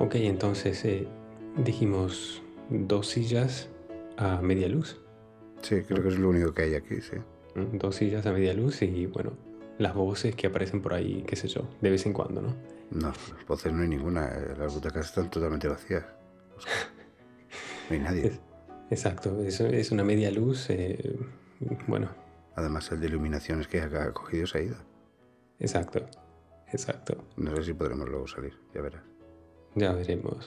Ok, entonces dijimos 2 sillas a media luz. Sí, creo ¿No? que es lo único que hay aquí, sí. 2 sillas a media luz y bueno, las voces que aparecen por ahí, qué sé yo, de vez en cuando, ¿no? No, voces no hay ninguna. Las butacas están totalmente vacías, Óscar. No hay nadie. Exacto, es una media luz, bueno, Además, el de iluminaciones que ha cogido se ha ido. exacto. No sé si podremos luego salir, ya verás. Ya veremos.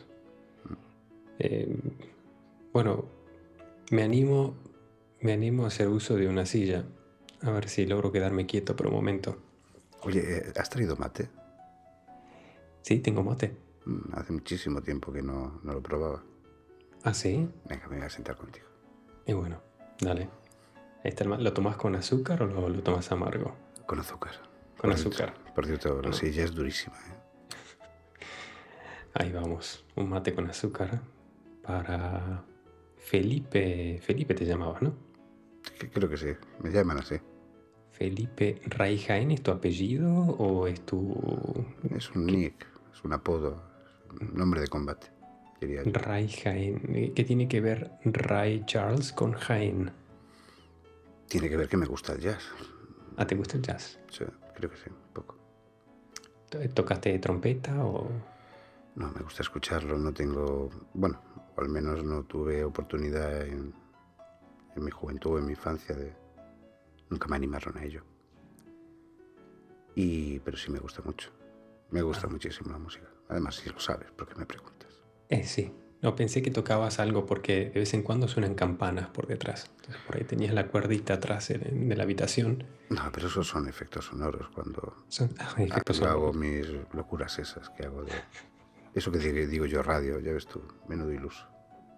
Bueno, me animo a hacer uso de una silla. A ver si logro quedarme quieto por un momento. Oye, ¿has traído mate? Sí, tengo mate. Hace muchísimo tiempo que no lo probaba. Ah, sí. Venga, me voy a sentar contigo. Y bueno, dale. Ahí está ¿Lo tomas con azúcar o lo tomas amargo? Con azúcar. Con azúcar. Por cierto, la Oh, silla es durísima, ¿eh? ahí vamos. Un mate con azúcar para Felipe. Felipe te llamabas, ¿no? Creo que sí, me llaman así. Felipe Raijaen, ¿es tu apellido o es tu... Es un ¿Qué? nick, es un apodo, es un nombre de combate, diría yo. Ray Jaén. ¿Qué tiene que ver Ray Charles con Jaén? Tiene que ver que me gusta el jazz. Ah, ¿te gusta el jazz? Sí, creo que sí, un poco. ¿Tocaste trompeta o...? No, me gusta escucharlo, no tengo... Bueno, o al menos no tuve oportunidad en mi juventud o en mi infancia de... Nunca me animaron a ello. Pero sí me gusta mucho. Me gusta muchísimo la música. Además, si lo sabes, ¿por qué me preguntas? Sí. No, pensé que tocabas algo porque de vez en cuando suenan campanas por detrás. Entonces por ahí tenías la cuerdita atrás de la habitación. No, pero esos son efectos sonoros cuando Son efectos hago sonoros. mis locuras esas que hago de... Eso que digo yo radio, ya ves tú, menudo iluso.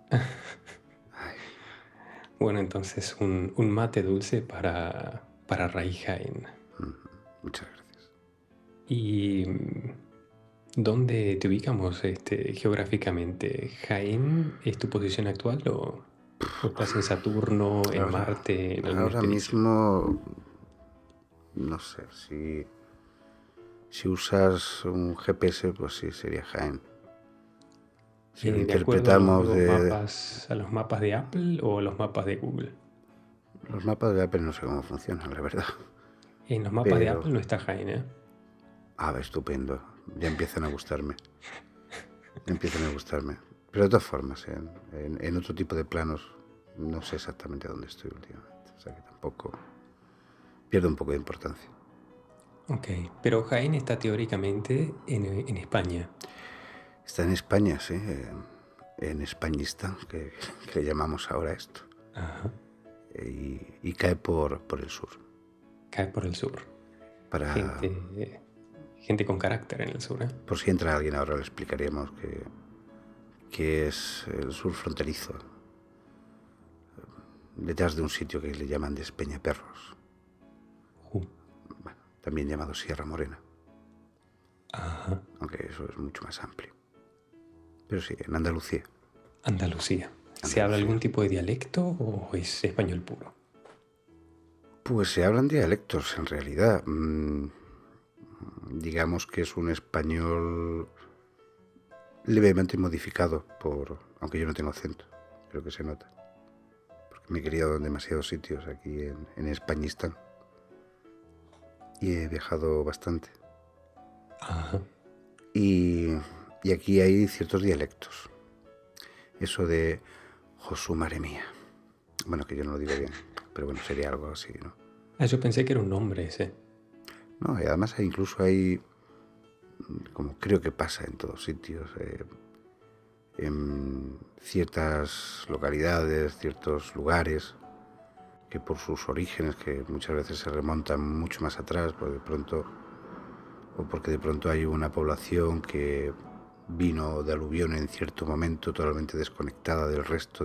Bueno, entonces un mate dulce para Ray Jaén. Muchas gracias. ¿Y dónde te ubicamos geográficamente? ¿Jaén es tu posición actual o estás en Saturno, en Ahora, Marte, en alguna ahora expedición? mismo, no sé, si usas un GPS, pues sí, sería Jaén. Si lo ¿De acuerdo a los interpretamos nuevos de... mapas, a los mapas de Apple o a los mapas de Google? Los mapas de Apple no sé cómo funcionan, la verdad. En los mapas de Pero, Apple no está Jaén, ¿eh? estupendo. Ya empiezan a gustarme. Empiezan a gustarme. Pero de todas formas, en otro tipo de planos, no sé exactamente dónde estoy últimamente. O sea que tampoco pierdo un poco de importancia. Ok, pero Jaén está teóricamente en España. Está en España, sí. En Españistán, que le llamamos ahora esto. Ajá, Y cae por el sur. cae por el sur. Para, Gente con carácter en el sur, ¿eh? por si entra alguien ahora le explicaríamos que es el sur fronterizo, detrás de un sitio que le llaman Despeñaperros, bueno, también llamado Sierra Morena, Ajá, aunque eso es mucho más amplio. Pero sí, en Andalucía. Andalucía. ¿Se habla Andalucía. algún tipo de dialecto o es español puro? Pues se hablan dialectos en realidad. Digamos que es un español levemente modificado aunque yo no tengo acento, creo que se nota. Porque me he criado en demasiados sitios aquí en Españistán. Y he viajado bastante. Ajá. Y aquí hay ciertos dialectos. Eso de Josú Mare Mía. Bueno, que yo no lo digo bien, pero bueno, sería algo así, ¿no? Ah, yo pensé que era un nombre ese. No, y además incluso hay, como creo que pasa en todos sitios, en ciertas localidades, ciertos lugares, que por sus orígenes, que muchas veces se remontan mucho más atrás, pues de pronto, o porque de pronto hay una población que vino de aluvión en cierto momento totalmente desconectada del resto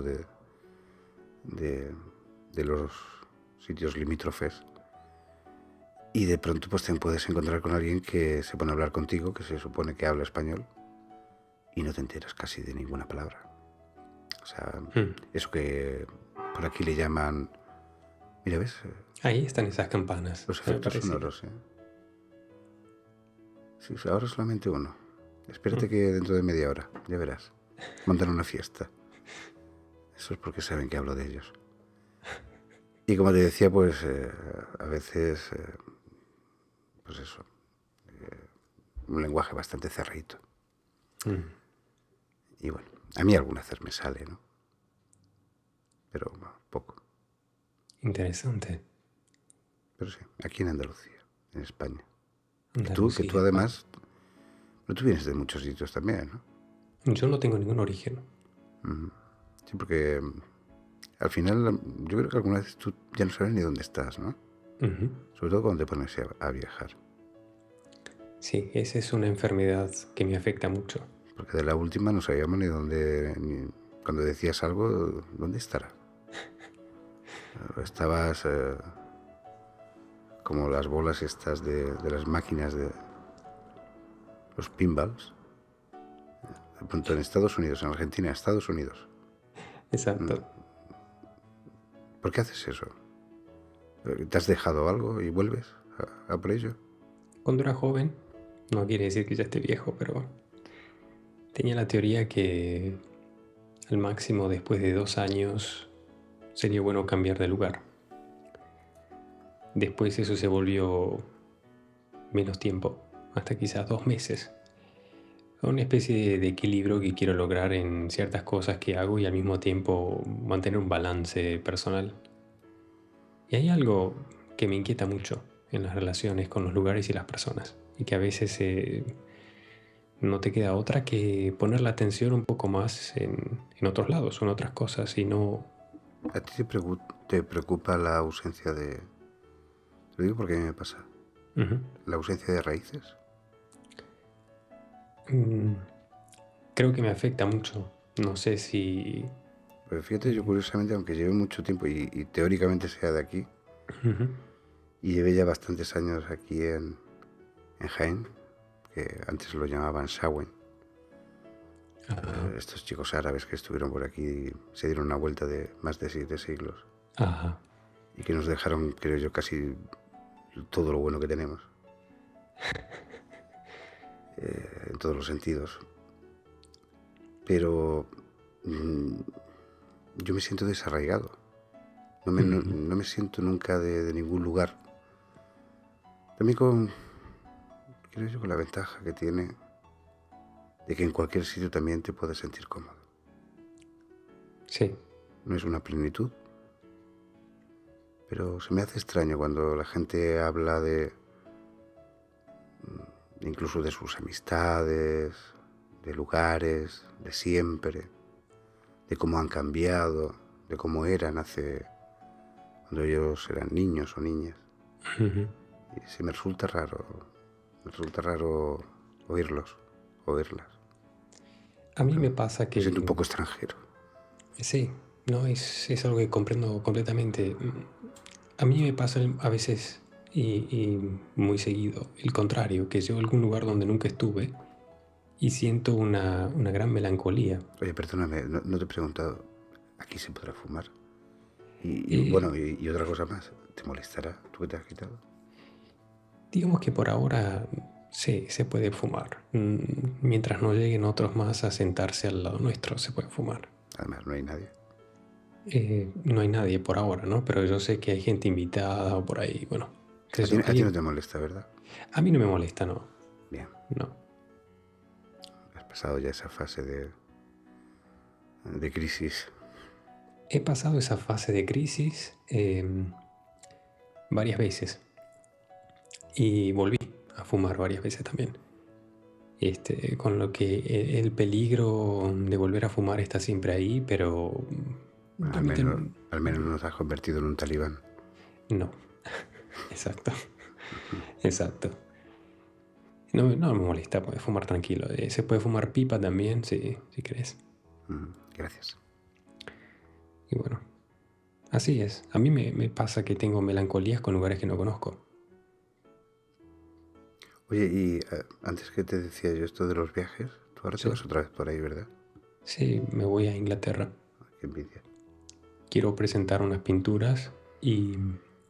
de los sitios limítrofes, y de pronto pues te puedes encontrar con alguien que se pone a hablar contigo, que se supone que habla español, y no te enteras casi de ninguna palabra. O sea, eso que por aquí le llaman... Mira, ¿ves? Ahí están esas campanas, Los me efectos parece. sonoros, ¿eh? Sí, ahora solamente uno. Espérate que dentro de media hora, ya verás. Montan una fiesta. Eso es porque saben que hablo de ellos. Y como te decía, pues a veces, pues eso, un lenguaje bastante cerradito. Mm. Y bueno, a mí alguna vez me sale, ¿no? Pero bueno, poco. Interesante. Pero sí, aquí en Andalucía, en España. Y tú, que tú Andalucía, España. además, pero tú vienes de muchos sitios también, ¿no? Yo no tengo ningún origen. Sí, porque al final yo creo que alguna vez tú ya no sabes ni dónde estás, ¿no? Ujú. Sobre todo cuando te pones a viajar. Sí, esa es una enfermedad que me afecta mucho. Porque de la última no sabíamos ni dónde, cuando decías algo, ¿dónde estará? Estabas como las bolas estas de las máquinas de los pinballs. De pronto en Estados Unidos, en Argentina, Estados Unidos. Exacto. ¿Por qué haces eso? ¿Te has dejado algo y vuelves a por ello? Cuando era joven, no quiere decir que ya esté viejo, pero tenía la teoría que al máximo después de 2 años sería bueno cambiar de lugar. Después eso se volvió menos tiempo, hasta quizás 2 meses. Una especie de equilibrio que quiero lograr en ciertas cosas que hago y al mismo tiempo mantener un balance personal. Y hay algo que me inquieta mucho en las relaciones con los lugares y las personas, y que a veces no te queda otra que poner la atención un poco más en otros lados o en otras cosas y no... ¿A ti te preocupa la ausencia de... Lo digo porque a mí me pasa. Ujú. La ausencia de raíces. Mm, Creo que me afecta mucho. No sé si... Pues fíjate, yo curiosamente, aunque lleve mucho tiempo y teóricamente sea de aquí, Ujú. y llevé ya bastantes años aquí en Jaén, que antes lo llamaban Sawen, Ajá. estos chicos árabes que estuvieron por aquí se dieron una vuelta de más de 7 siglos Ajá. y que nos dejaron, creo yo, casi todo lo bueno que tenemos, en todos los sentidos. Pero yo me siento desarraigado. Ujú. No me siento nunca de ningún lugar. También con, creo yo, con la ventaja que tiene de que en cualquier sitio también te puedes sentir cómodo. Sí. No es una plenitud, pero se me hace extraño cuando la gente habla de incluso de sus amistades, de lugares, de siempre, de cómo han cambiado, de cómo eran hace cuando ellos eran niños o niñas. Ujú. Y se me resulta raro oírlas. A mí me pasa Me siento un que... poco extranjero. Sí, no, es algo que comprendo completamente. A mí me pasa a veces y muy seguido el contrario, que llego a algún lugar donde nunca estuve y siento una gran melancolía. Oye, perdóname, no te he preguntado, ¿aquí se podrá fumar? Y Eh, bueno, y otra cosa más, ¿te molestará? ¿Tú que te has quitado? digamos que por ahora sí, se puede fumar. Mientras no lleguen otros más a sentarse al lado nuestro, se puede fumar. Además, no hay nadie. No hay nadie por ahora, ¿no? Pero yo sé que hay gente invitada o por ahí, bueno, qué sé yo, A ti no alguien... te molesta, ¿verdad? A mí no me molesta, no, Bien, no. has pasado ya esa fase de crisis. He pasado esa fase de crisis varias veces y volví a fumar varias veces también. Con lo que el peligro de volver a fumar está siempre ahí, pero Bueno, realmente al menos nos has convertido en un talibán. no. Exacto, exacto. No, no me molesta, puedes fumar tranquilo. Se puede fumar pipa también, si querés. Gracias. Y bueno, así es. A mí me pasa que tengo melancolías con lugares que no conozco. Oye, y antes que te decía yo esto de los viajes, tú ahora te Sí, vas otra vez por ahí, ¿verdad? sí, me voy a Inglaterra. Ay, qué envidia. Quiero presentar unas pinturas y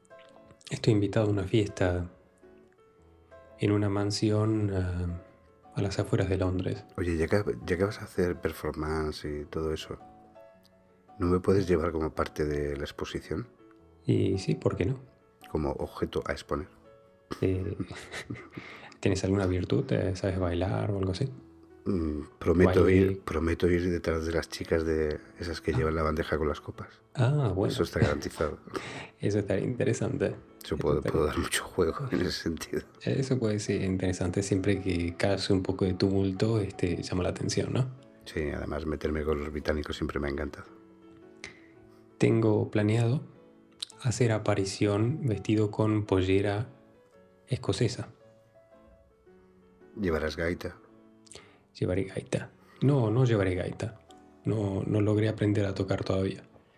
estoy invitado a una fiesta en una mansión a las afueras de Londres. Oye, ya que vas a hacer performance y todo eso, ¿no me puedes llevar como parte de la exposición? Y sí, ¿por qué no? Como objeto a exponer. Eh, ¿Tienes alguna virtud? ¿Sabes bailar o algo así? Baile. Prometo ir detrás de las chicas de esas que Ah, llevan la bandeja con las copas. Eso bueno, está garantizado. eso estaría interesante. Yo Eso puedo estaría- dar mucho juego en ese sentido. Eso puede ser interesante siempre que cause un poco de tumulto, llama la atención, ¿no? Sí, además meterme con los británicos siempre me ha encantado. Tengo planeado hacer aparición vestido con pollera escocesa. ¿Llevarás gaita? Llevaré gaita. No, no llevaré gaita. No, no logré aprender a tocar todavía.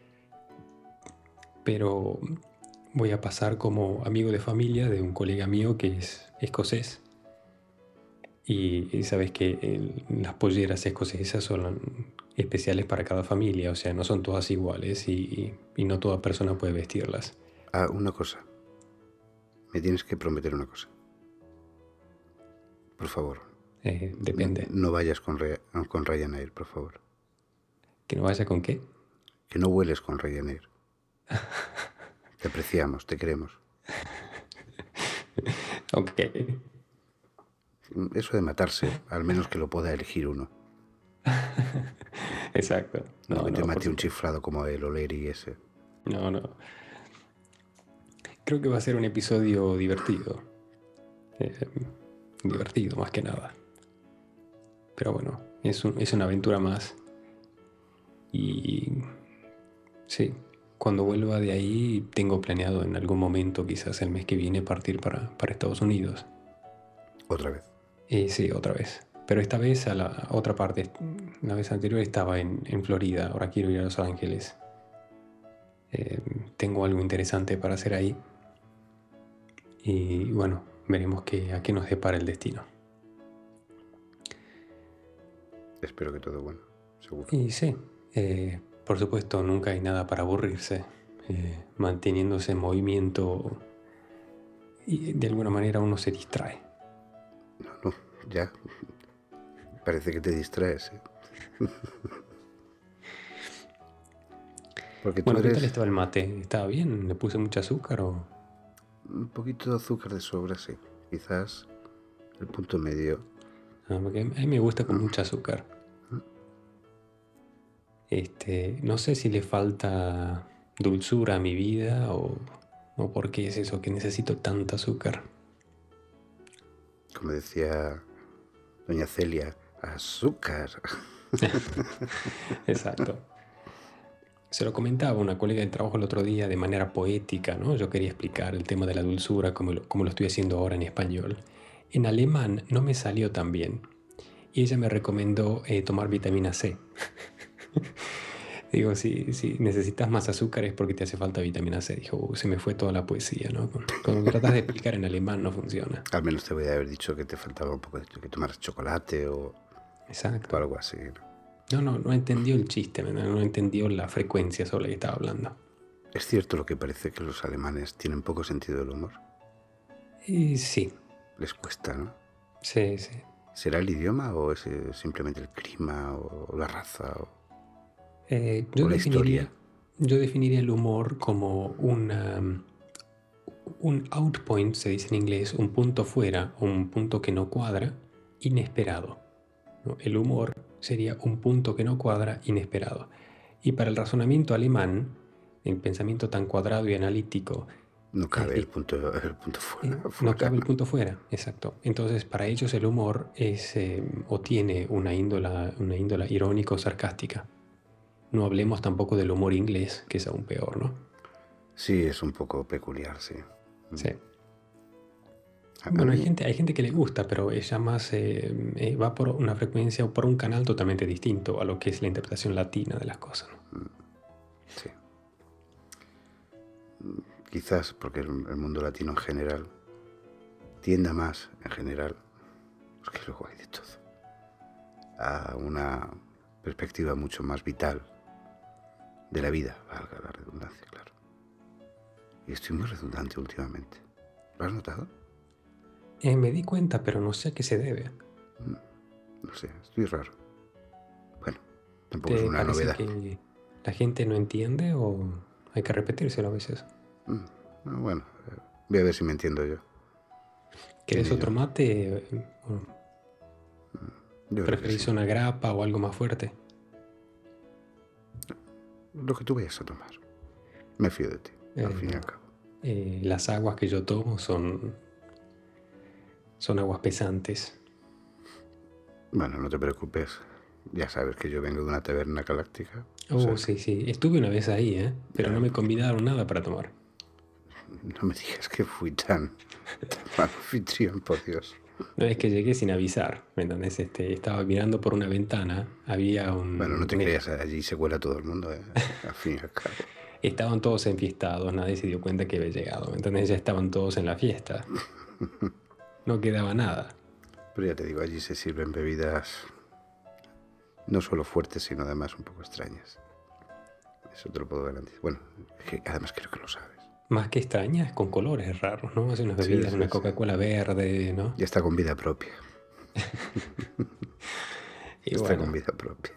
Pero voy a pasar como amigo de familia de un colega mío que es escocés. Y sabes que las polleras escocesas son especiales para cada familia, o sea, no son todas iguales y no toda persona puede vestirlas. Ah, una cosa. Me tienes que prometer una cosa. Por favor. Depende. No vayas con Ryanair, por favor. ¿Que no vaya con qué? Que no vueles con Ryanair. Te apreciamos, te queremos. Ok. Eso de matarse, al menos que lo pueda elegir uno. Exacto. No No, que te no, por mate un supuesto. chiflado como el Oleri ese. No, no. Creo que va a ser un episodio divertido. Eh, Divertido, más que nada. Pero bueno, es una aventura más. Y sí, cuando vuelva de ahí, tengo planeado en algún momento, quizás el mes que viene, partir para Estados Unidos. Otra vez. Y sí, otra vez. Pero esta vez a la otra parte. La vez anterior estaba en Florida, ahora quiero ir a Los Ángeles. Eh, Tengo algo interesante para hacer ahí. Y bueno, veremos a qué nos depara el destino. Espero que todo bueno, seguro. Y sí, por supuesto, nunca hay nada para aburrirse. Manteniéndose en movimiento y de alguna manera uno se distrae. No, ya. Parece que te distraes, ¿eh? Porque tú Bueno, ¿qué tal eres estaba el mate? ¿Estaba bien? ¿Le puse mucho azúcar o...? un poquito de azúcar de sobra, sí. Quizás el punto medio. Porque a mí me gusta con mucho azúcar. No sé si le falta dulzura a mi vida o por qué es eso que necesito tanta azúcar. Como decía doña Celia, azúcar. Exacto. Se lo comentaba una colega del trabajo el otro día de manera poética, ¿no? Yo quería explicar el tema de la dulzura como lo estoy haciendo ahora en español. En alemán no me salió tan bien y ella me recomendó tomar vitamina C. Digo, si necesitas más azúcar es porque te hace falta vitamina C. Dijo, se me fue toda la poesía, ¿no? Cuando tratas de explicar en alemán no funciona. Al menos te voy a haber dicho que te faltaba un poco de que tomaras chocolate o Exacto. algo así, ¿no? No entendió el chiste, no entendió la frecuencia sobre la que estaba hablando. Es cierto lo que parece que los alemanes tienen poco sentido del humor. Y sí, Les cuesta, ¿no? sí, sí. ¿Será el idioma o es simplemente el clima o la raza Eh, o yo la historia? definiría, yo definiría el humor como un out point, se dice en inglés, un punto fuera o un punto que no cuadra, inesperado, ¿no? El humor sería un punto que no cuadra, inesperado. Y para el razonamiento alemán, el pensamiento tan cuadrado y analítico, No es, cabe el punto no fuera. cabe el punto fuera, exacto. Entonces, para ellos el humor es o tiene una índola irónica o sarcástica. No hablemos tampoco del humor inglés, que es aún peor, ¿no? Sí, es un poco peculiar, sí. Sí. A Bueno, mí, hay gente que le gusta, pero ella más va por una frecuencia o por un canal totalmente distinto a lo que es la interpretación latina de las cosas, ¿no? sí. Quizás porque el mundo latino en general tienda más, en general, porque luego hay de todo, a una perspectiva mucho más vital de la vida, valga la redundancia, claro. Y estoy muy redundante últimamente. ¿Lo has notado? Me di cuenta, pero no sé a qué se debe. No sé, estoy raro. Bueno, tampoco es ¿Te una parece novedad. que la gente no entiende o hay que repetírselo a veces? No, bueno, voy a ver si me entiendo yo. En ¿Querés ello. otro mate? ¿O Yo creo que sí. preferís una grapa o algo más fuerte? Lo que tú vayas a tomar. Me fío de ti, al fin y al No. cabo. Las aguas que yo tomo son aguas pesantes. Bueno, no te preocupes. Ya sabes que yo vengo de una taberna galáctica. O sea que Sí, sí. Estuve una vez ahí, pero no ya, me convidaron nada para tomar. no me digas que fui tan mal anfitrión, por Dios. No es que llegué sin avisar, ¿me entendés? Estaba mirando por una ventana, había Bueno, no te creas, allí se cuela todo el mundo, al fin y al cabo. estaban todos enfiestados, nadie se dio cuenta que había llegado, ¿me entendés? Ya estaban todos en la fiesta, no quedaba nada. Pero ya te digo, allí se sirven bebidas no solo fuertes, sino además un poco extrañas. Eso te lo puedo garantizar. Bueno, que además creo que lo sabes. Más que extrañas, con colores raros, ¿no? Hace unas Sí, bebidas, sí, una sí. Coca-Cola verde, ¿no? Ya está con vida propia. Y Está con bueno, vida propia.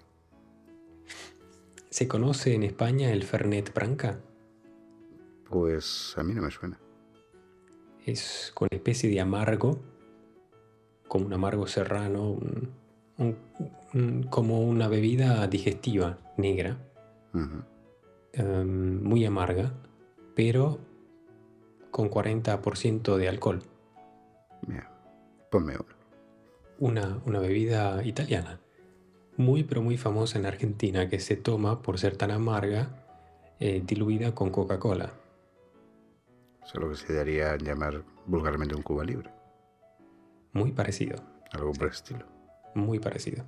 ¿se conoce en España el Fernet Branca? Pues a mí no me suena. Es con especie de amargo, como un amargo serrano, como una bebida digestiva negra, Ujú. muy amarga, pero con 40% de alcohol. Mira, ponme uno. Una bebida italiana, muy pero muy famosa en Argentina, que se toma por ser tan amarga, diluida con Coca-Cola. Eso es lo que se daría llamar vulgarmente un Cuba Libre. Muy parecido, Algo por sí, el estilo. muy parecido.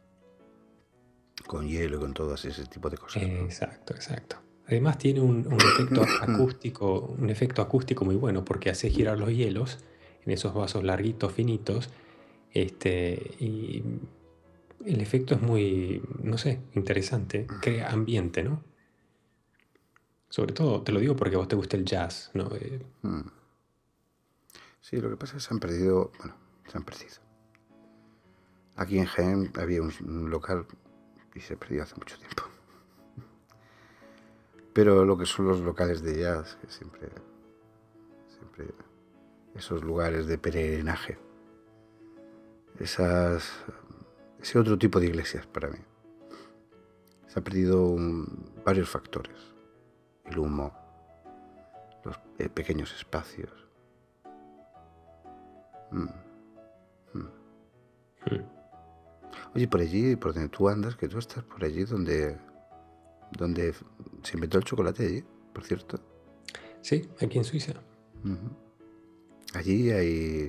Con hielo y con todo ese tipo de cosas, ¿no? Exacto, exacto. Además tiene un efecto acústico muy bueno porque hace girar los hielos en esos vasos larguitos, finitos, y el efecto es muy, no sé, interesante, crea ambiente, ¿no? Sobre todo, te lo digo porque a vos te gusta el jazz, ¿no? Sí, lo que pasa es que se han perdido. Bueno, se han perdido. Aquí en Jaén había un local y se perdió hace mucho tiempo. Pero lo que son los locales de jazz, que siempre esos lugares de peregrinaje, ese otro tipo de iglesias para mí. Se han perdido varios factores. El humo, los pequeños espacios. Oye, por allí, por donde tú andas, que tú estás por allí donde se inventó el chocolate allí, por cierto. Sí, aquí en Suiza. Allí hay...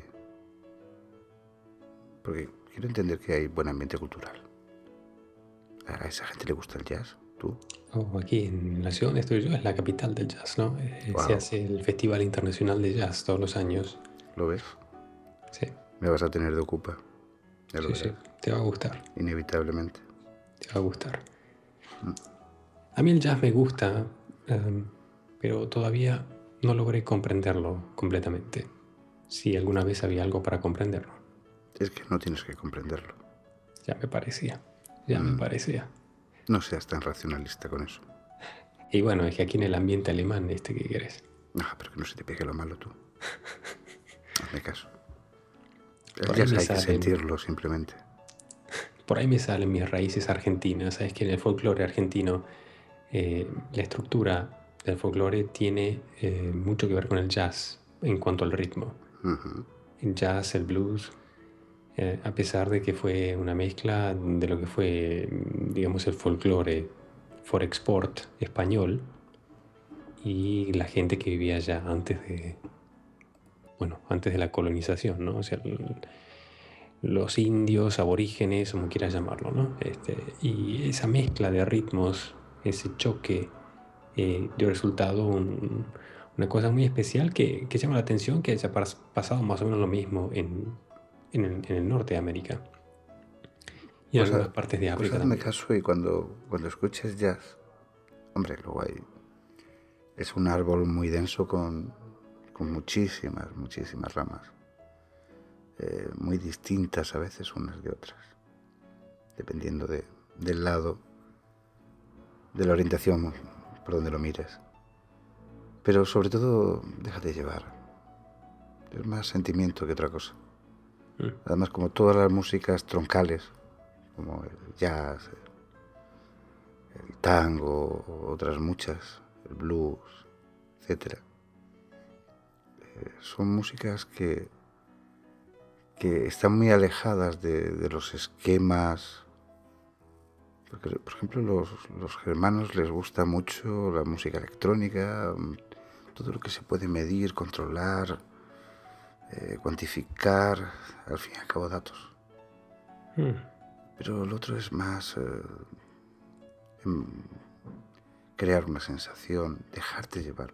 Porque quiero entender que hay buen ambiente cultural. ¿A esa gente le gusta el jazz? ¿Tú? Aquí en la ciudad donde estoy yo es la capital del jazz, ¿no? Se Wow, hace el Festival Internacional de Jazz todos los años. ¿lo ves? Sí, Me vas a tener de ocupa. Ya lo sí, sí, verás. te va a gustar, Inevitablemente. te va a gustar. A mí el jazz me gusta, pero todavía no logré comprenderlo completamente. Si alguna vez había algo para comprenderlo, Es que no tienes que comprenderlo. ya me parecía, ya me parecía. No seas tan racionalista con eso. Y bueno, es que aquí en el ambiente alemán, ¿qué querés? Ah, pero que no se te pegue lo malo tú. Hazme caso. El Por ahí jazz me hay que salen, sentirlo simplemente. por ahí me salen mis raíces argentinas. Sabes que en el folclore argentino la estructura del folclore tiene mucho que ver con el jazz en cuanto al ritmo. El jazz, el blues, a pesar de que fue una mezcla de lo que fue, digamos, el folclore for export español y la gente que vivía allá antes de la colonización, ¿no? O sea, los indios, aborígenes, como quieras llamarlo, ¿no? Y esa mezcla de ritmos, ese choque, dio resultado una cosa muy especial que llama la atención que haya pasado más o menos lo mismo en el norte de América y en Pues, algunas partes de pues África hazme también. caso y cuando escuches jazz, hombre, luego es un árbol muy denso con muchísimas ramas. muy distintas a veces unas de otras, dependiendo del lado, de la orientación por donde lo mires. Pero sobre todo, déjate llevar. Es más sentimiento que otra cosa. Además, como todas las músicas troncales, como el jazz, el tango, otras muchas, el blues, etcétera, son músicas que están muy alejadas de los esquemas. Porque, por ejemplo, los germanos les gusta mucho la música electrónica, todo lo que se puede medir, controlar, cuantificar, al fin y al cabo datos. Pero el otro es más crear una sensación, dejarte llevar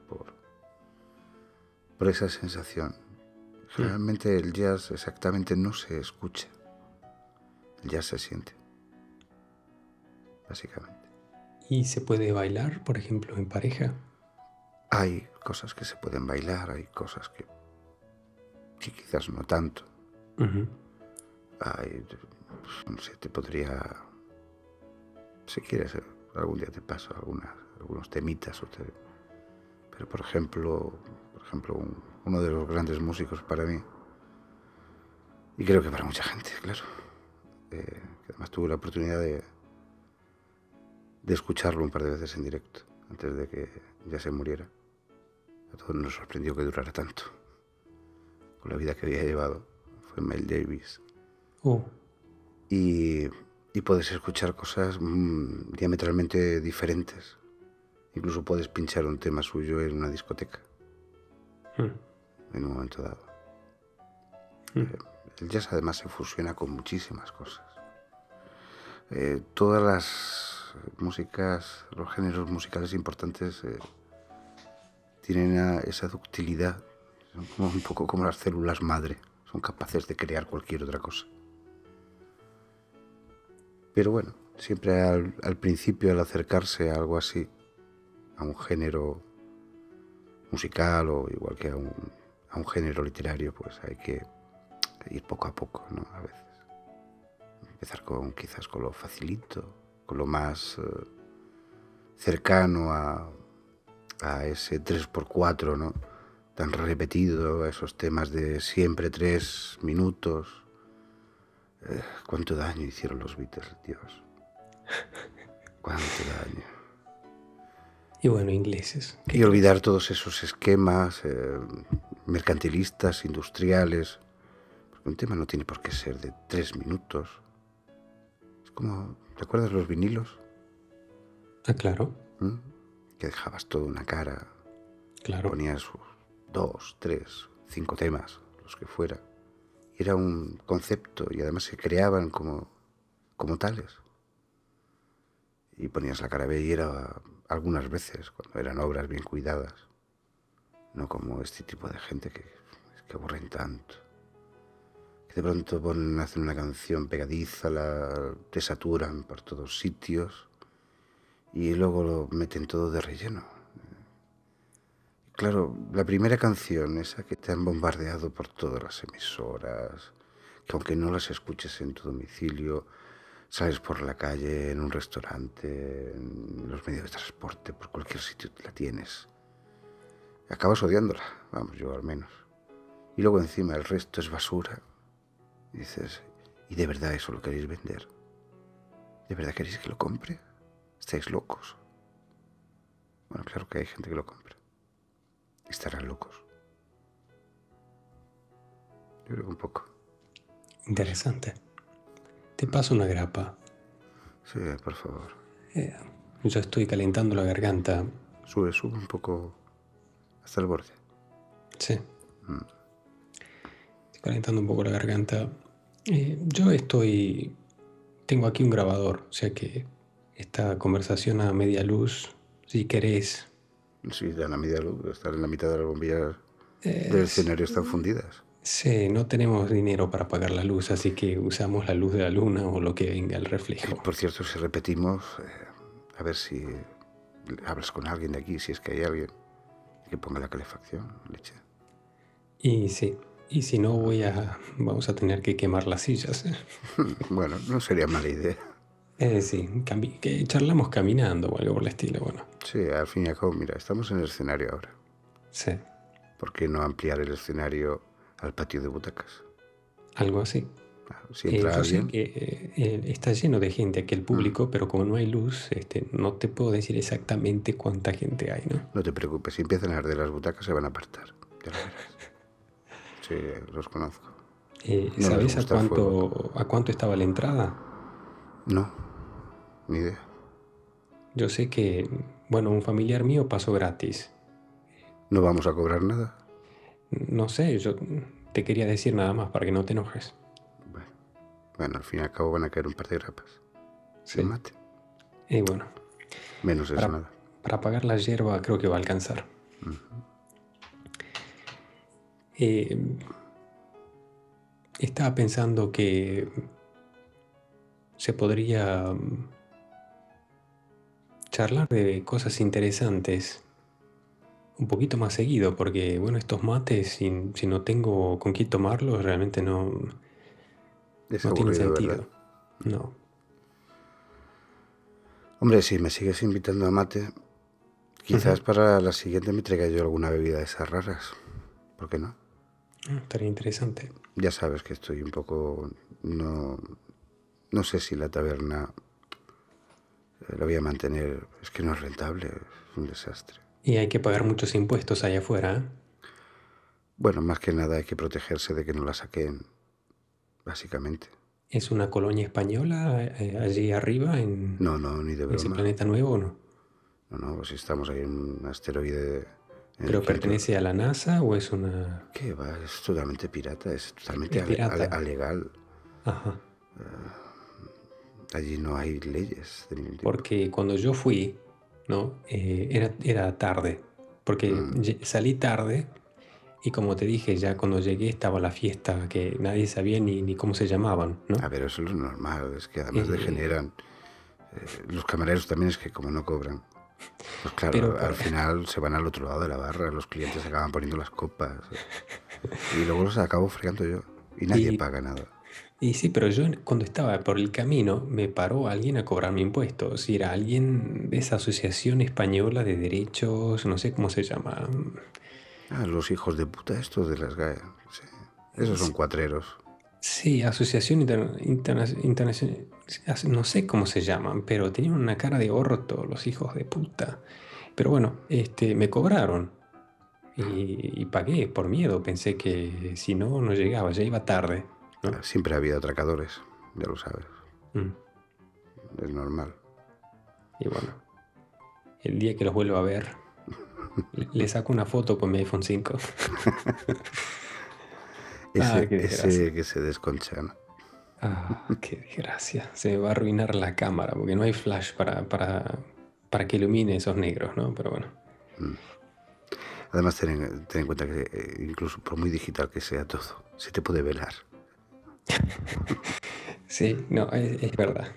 por esa sensación. Generalmente el jazz exactamente no se escucha, el jazz se siente, básicamente. ¿Y se puede bailar, por ejemplo, en pareja? Hay cosas que se pueden bailar, hay cosas que quizás no tanto. Hay, no sé, te podría, si quieres, algún día te paso algunos temitas. Pero por ejemplo uno de los grandes músicos para mí, y creo que para mucha gente, claro, que además tuve la oportunidad de escucharlo un par de veces en directo, antes de que ya se muriera. A todos nos sorprendió que durara tanto, con la vida que había llevado. Fue Miles Davis. Y puedes escuchar cosas diametralmente diferentes. Incluso puedes pinchar un tema suyo en una discoteca, en un momento dado. El jazz además se fusiona con muchísimas cosas. Todas las músicas, los géneros musicales importantes tienen esa ductilidad. Son como un poco como las células madre. Son capaces de crear cualquier otra cosa. Pero bueno, siempre al principio, al acercarse a algo así, a un género musical o igual que a un género literario, pues hay que ir poco a poco, ¿no? A veces. Empezar quizás con lo facilito, con lo más cercano a ese 3x4, ¿no? Tan repetido, a esos temas de siempre 3 minutos. Cuánto daño hicieron los Beatles, Dios. Cuánto daño. Y bueno, ingleses. Y olvidar todos esos esquemas mercantilistas, industriales. Porque un tema no tiene por qué ser de 3 minutos. Es como, ¿recuerdas los vinilos? Ah, claro. Que dejabas toda una cara. Claro. Ponías 2, 3, 5 temas, los que fuera. Y era un concepto y además se creaban como tales. Y ponías la cara B y era algunas veces, cuando eran obras bien cuidadas. No como este tipo de gente que aburren tanto. Que de pronto hacen una canción pegadiza, te saturan por todos sitios y luego lo meten todo de relleno. Claro, la primera canción, esa que te han bombardeado por todas las emisoras, que aunque no las escuches en tu domicilio, sales por la calle, en un restaurante, en los medios de transporte, por cualquier sitio la tienes. Acabas odiándola, vamos, yo al menos. Y luego encima el resto es basura. Y dices, ¿y de verdad eso lo queréis vender? ¿De verdad queréis que lo compre? ¿Estáis locos? Bueno, claro que hay gente que lo compra. Estarán locos. Yo creo que un poco. Interesante. Te paso una grapa. Sí, por favor. Yo estoy calentando la garganta. Sube un poco hasta el borde. Sí. Estoy calentando un poco la garganta. Tengo aquí un grabador, o sea que esta conversación a media luz, si querés. Sí, dan a media luz, estar en la mitad de las bombillas del escenario están fundidas. Sí, no tenemos dinero para pagar la luz, así que usamos la luz de la luna o lo que venga el reflejo. Por cierto, si repetimos, a ver si hablas con alguien de aquí, si es que hay alguien que ponga la calefacción, leche. Y sí, Y si no, vamos a tener que quemar las sillas. Bueno, no sería mala idea. Sí, que charlamos caminando o algo por el estilo, bueno. Sí, al fin y al cabo, mira, estamos en el escenario ahora. Sí, ¿Por qué no ampliar el escenario al patio de butacas? algo así. Si entra Yo sé alguien, que está lleno de gente aquí el público, pero como no hay luz, no te puedo decir exactamente cuánta gente hay, ¿no? no te preocupes, si empiezan a arder las butacas se van a apartar. Ya lo verás. Sí, los conozco. No les ¿Sabes gusta el fuego. a cuánto estaba la entrada? No, ni idea. Yo sé que, bueno, un familiar mío pasó gratis. ¿No vamos a cobrar nada? No sé, yo te quería decir nada más para que no te enojes. Bueno, al fin y al cabo van a caer un par de grapas. Y un Sí. mate. Y bueno, Menos es para, nada. para pagar la hierba creo que va a alcanzar. Eh, Estaba pensando que se podría charlar de cosas interesantes un poquito más seguido, porque bueno, estos mates, si no tengo con quién tomarlos, realmente Es no tienen aburrido, ¿verdad? sentido. No, Hombre, si me sigues invitando a mate, Ujú. quizás para la siguiente me traiga yo alguna bebida de esas raras. ¿Por qué no? Estaría interesante. Ya sabes que estoy un poco... No sé si la taberna la voy a mantener. Es que no es rentable, es un desastre. Y hay que pagar muchos impuestos allá afuera, ¿eh? Bueno, más que nada hay que protegerse de que no la saquen, básicamente. ¿Es una colonia española allí arriba No, no, ni de en ese broma. planeta nuevo o no? No, no, pues estamos ahí en un asteroide en el ¿Pero quinto. pertenece a la NASA o es una... ¿Qué va? Es totalmente pirata, es totalmente es pirata? alegal. Ajá. Allí no hay leyes de ningún tipo. Porque cuando yo fui, ¿no? Era tarde, porque salí tarde y como te dije, ya cuando llegué estaba la fiesta que nadie sabía ni cómo se llamaban, A ¿no? ver, eso es lo normal, es que además Eh, degeneran. Los camareros también es que como no cobran, pues claro, pero al final se van al otro lado de la barra, los clientes acaban poniendo las copas y luego los acabo fregando yo y nadie y, paga nada. y sí, pero yo cuando estaba por el camino me paró alguien a cobrarme impuestos. Y era alguien de esa asociación española de derechos, no sé cómo se llama. Ah, los hijos de puta estos de las GAE, sí. Esos son Sí, cuatreros. sí, Asociación Internacional, no sé cómo se llaman, pero tenían una cara de orto los hijos de puta. Pero bueno, me cobraron y pagué por miedo. Pensé que si no, no llegaba, ya iba tarde, ¿no? Siempre ha habido atracadores, ya lo sabes, Mm. es normal. Y bueno, el día que los vuelva a ver, le saco una foto con mi iPhone 5. Ah, qué desgracia. Ese que se desconcha, ¿no? Ah, qué desgracia. Se me va a arruinar la cámara porque no hay flash para que ilumine esos negros, ¿no? Pero bueno. Además, ten en cuenta que incluso por muy digital que sea todo, se te puede velar. Sí, no, es verdad.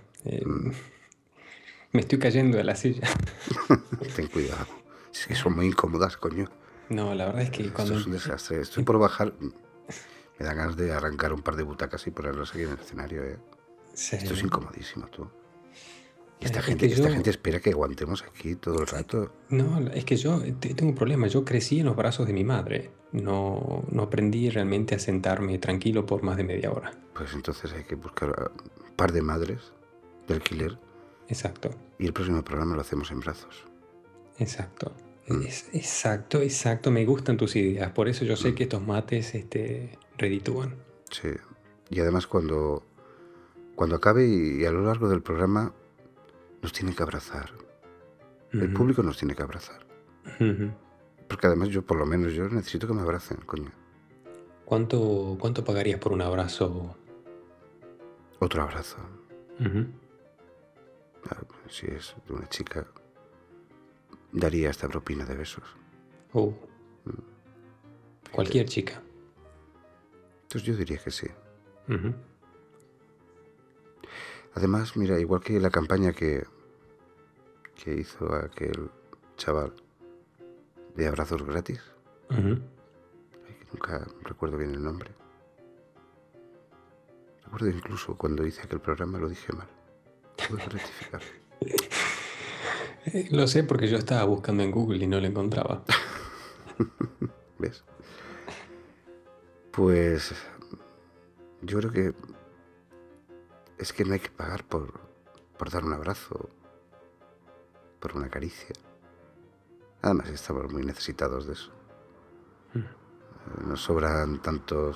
Me estoy cayendo de la silla. Ten cuidado. Es que son muy incómodas, coño. No, la verdad es que Esto cuando... es un desastre. Estoy por bajar. Me da ganas de arrancar un par de butacas y ponerlas aquí en el escenario, ¿eh? Sí, Esto es incomodísimo, tú. Y es que esta yo... gente espera que aguantemos aquí todo el sí, rato. no, es que yo tengo un problema. Yo crecí en los brazos de mi madre. No aprendí realmente a sentarme tranquilo por más de media hora. Pues entonces hay que buscar un par de madres de alquiler Exacto, y el próximo programa lo hacemos en brazos. exacto. Exacto, exacto. Me gustan tus ideas. Por eso yo sé que estos mates reditúan. Sí. Y además cuando acabe y a lo largo del programa nos tienen que abrazar. El Ujú, público nos tiene que abrazar. ujú. Porque además yo, por lo menos yo, necesito que me abracen, coño. ¿Cuánto pagarías por un abrazo? Otro abrazo. Ujú. Si es de una chica, daría esta propina de besos. Oh, Fíjate. cualquier chica. Entonces yo diría que sí. Ujú, Además, mira, igual que la campaña que hizo aquel chaval de abrazos gratis, ujú. Nunca recuerdo bien el nombre. Recuerdo incluso cuando hice aquel programa lo dije mal. Tuve que rectificar. Lo sé porque yo estaba buscando en Google y no lo encontraba. ¿Ves? Pues yo creo que es que no hay que pagar por dar un abrazo, por una caricia. Además estamos muy necesitados de eso. Nos sobran tantos,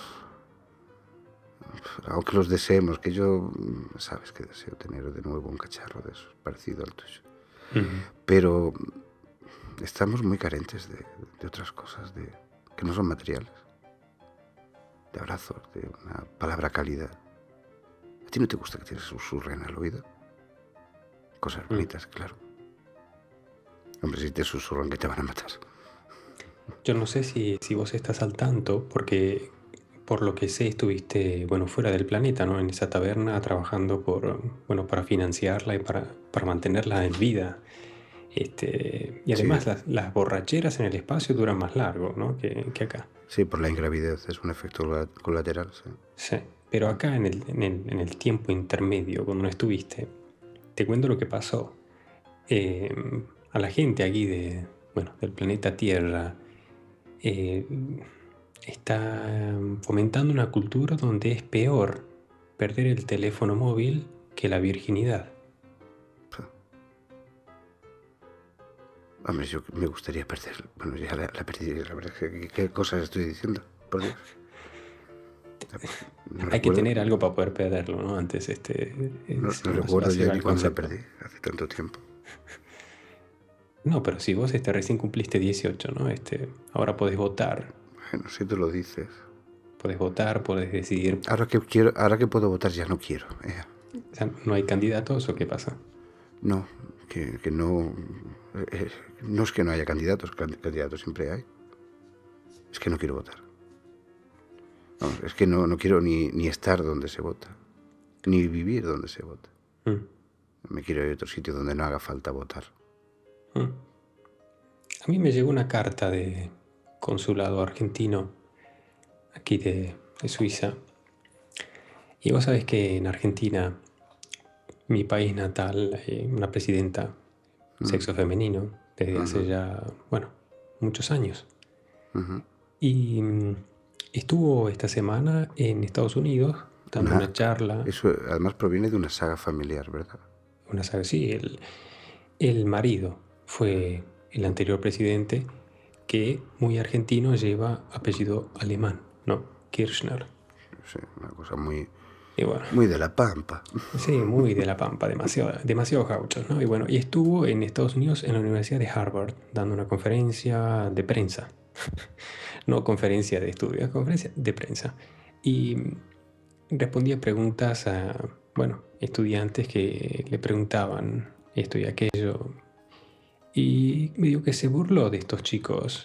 aunque los deseemos, que yo, sabes que deseo tener de nuevo un cacharro de eso, parecido al tuyo. Pero estamos muy carentes de otras cosas, que no son materiales. De abrazos, de una palabra cálida. ¿A ti no te gusta que te susurren al oído? Cosas bonitas, claro. Hombre, si te susurran que te van a matar. Yo no sé si vos estás al tanto, porque por lo que sé estuviste, bueno, fuera del planeta, ¿no? En esa taberna trabajando para financiarla y para mantenerla en vida. Y Sí, además las borracheras en el espacio duran más largo, ¿no? que acá. sí, por la ingravidez, es un efecto colateral, sí. Sí, pero acá en el tiempo intermedio, cuando no estuviste, te cuento lo que pasó. Eh, a la gente aquí del planeta Tierra eh, está fomentando una cultura donde es peor perder el teléfono móvil que la virginidad. Hombre, yo me gustaría perder. Bueno, ya la perdí, la verdad. ¿Qué cosas estoy diciendo? Por Dios. No Hay que recuerdo, tener algo para poder perderlo, ¿no? Antes no se va a recuerdo ya llegar ni al cuándo la concepto. perdí, hace tanto tiempo. No, pero si vos recién cumpliste 18, ¿no? Ahora podés votar. Bueno, si tú lo dices. Podés votar, podés decidir. Ahora que puedo votar ya no quiero. O sea, ¿no hay candidatos o qué pasa? No, que no. No es que no haya candidatos, candidatos siempre hay. Es que no quiero votar. No, es que no quiero ni estar donde se vota, ni vivir donde se vota. Me quiero ir a otro sitio donde no haga falta votar. A mí me llegó una carta de consulado argentino aquí de Suiza. Y vos sabés que en Argentina, mi país natal, una presidenta, sexo femenino, desde hace ya, muchos años. Y estuvo esta semana en Estados Unidos dando una charla. Eso además proviene de una saga familiar, ¿verdad? Sí, el marido fue el anterior presidente que, muy argentino, lleva apellido alemán, ¿no? Kirchner. Sí, una cosa muy, Y bueno, muy de la pampa. sí, muy de la pampa, demasiado gauchos, ¿no? Y estuvo en Estados Unidos en la Universidad de Harvard dando una conferencia de prensa. No conferencia de estudio, conferencia de prensa. Y respondía preguntas a, estudiantes que le preguntaban esto y aquello. Y medio que se burló de estos chicos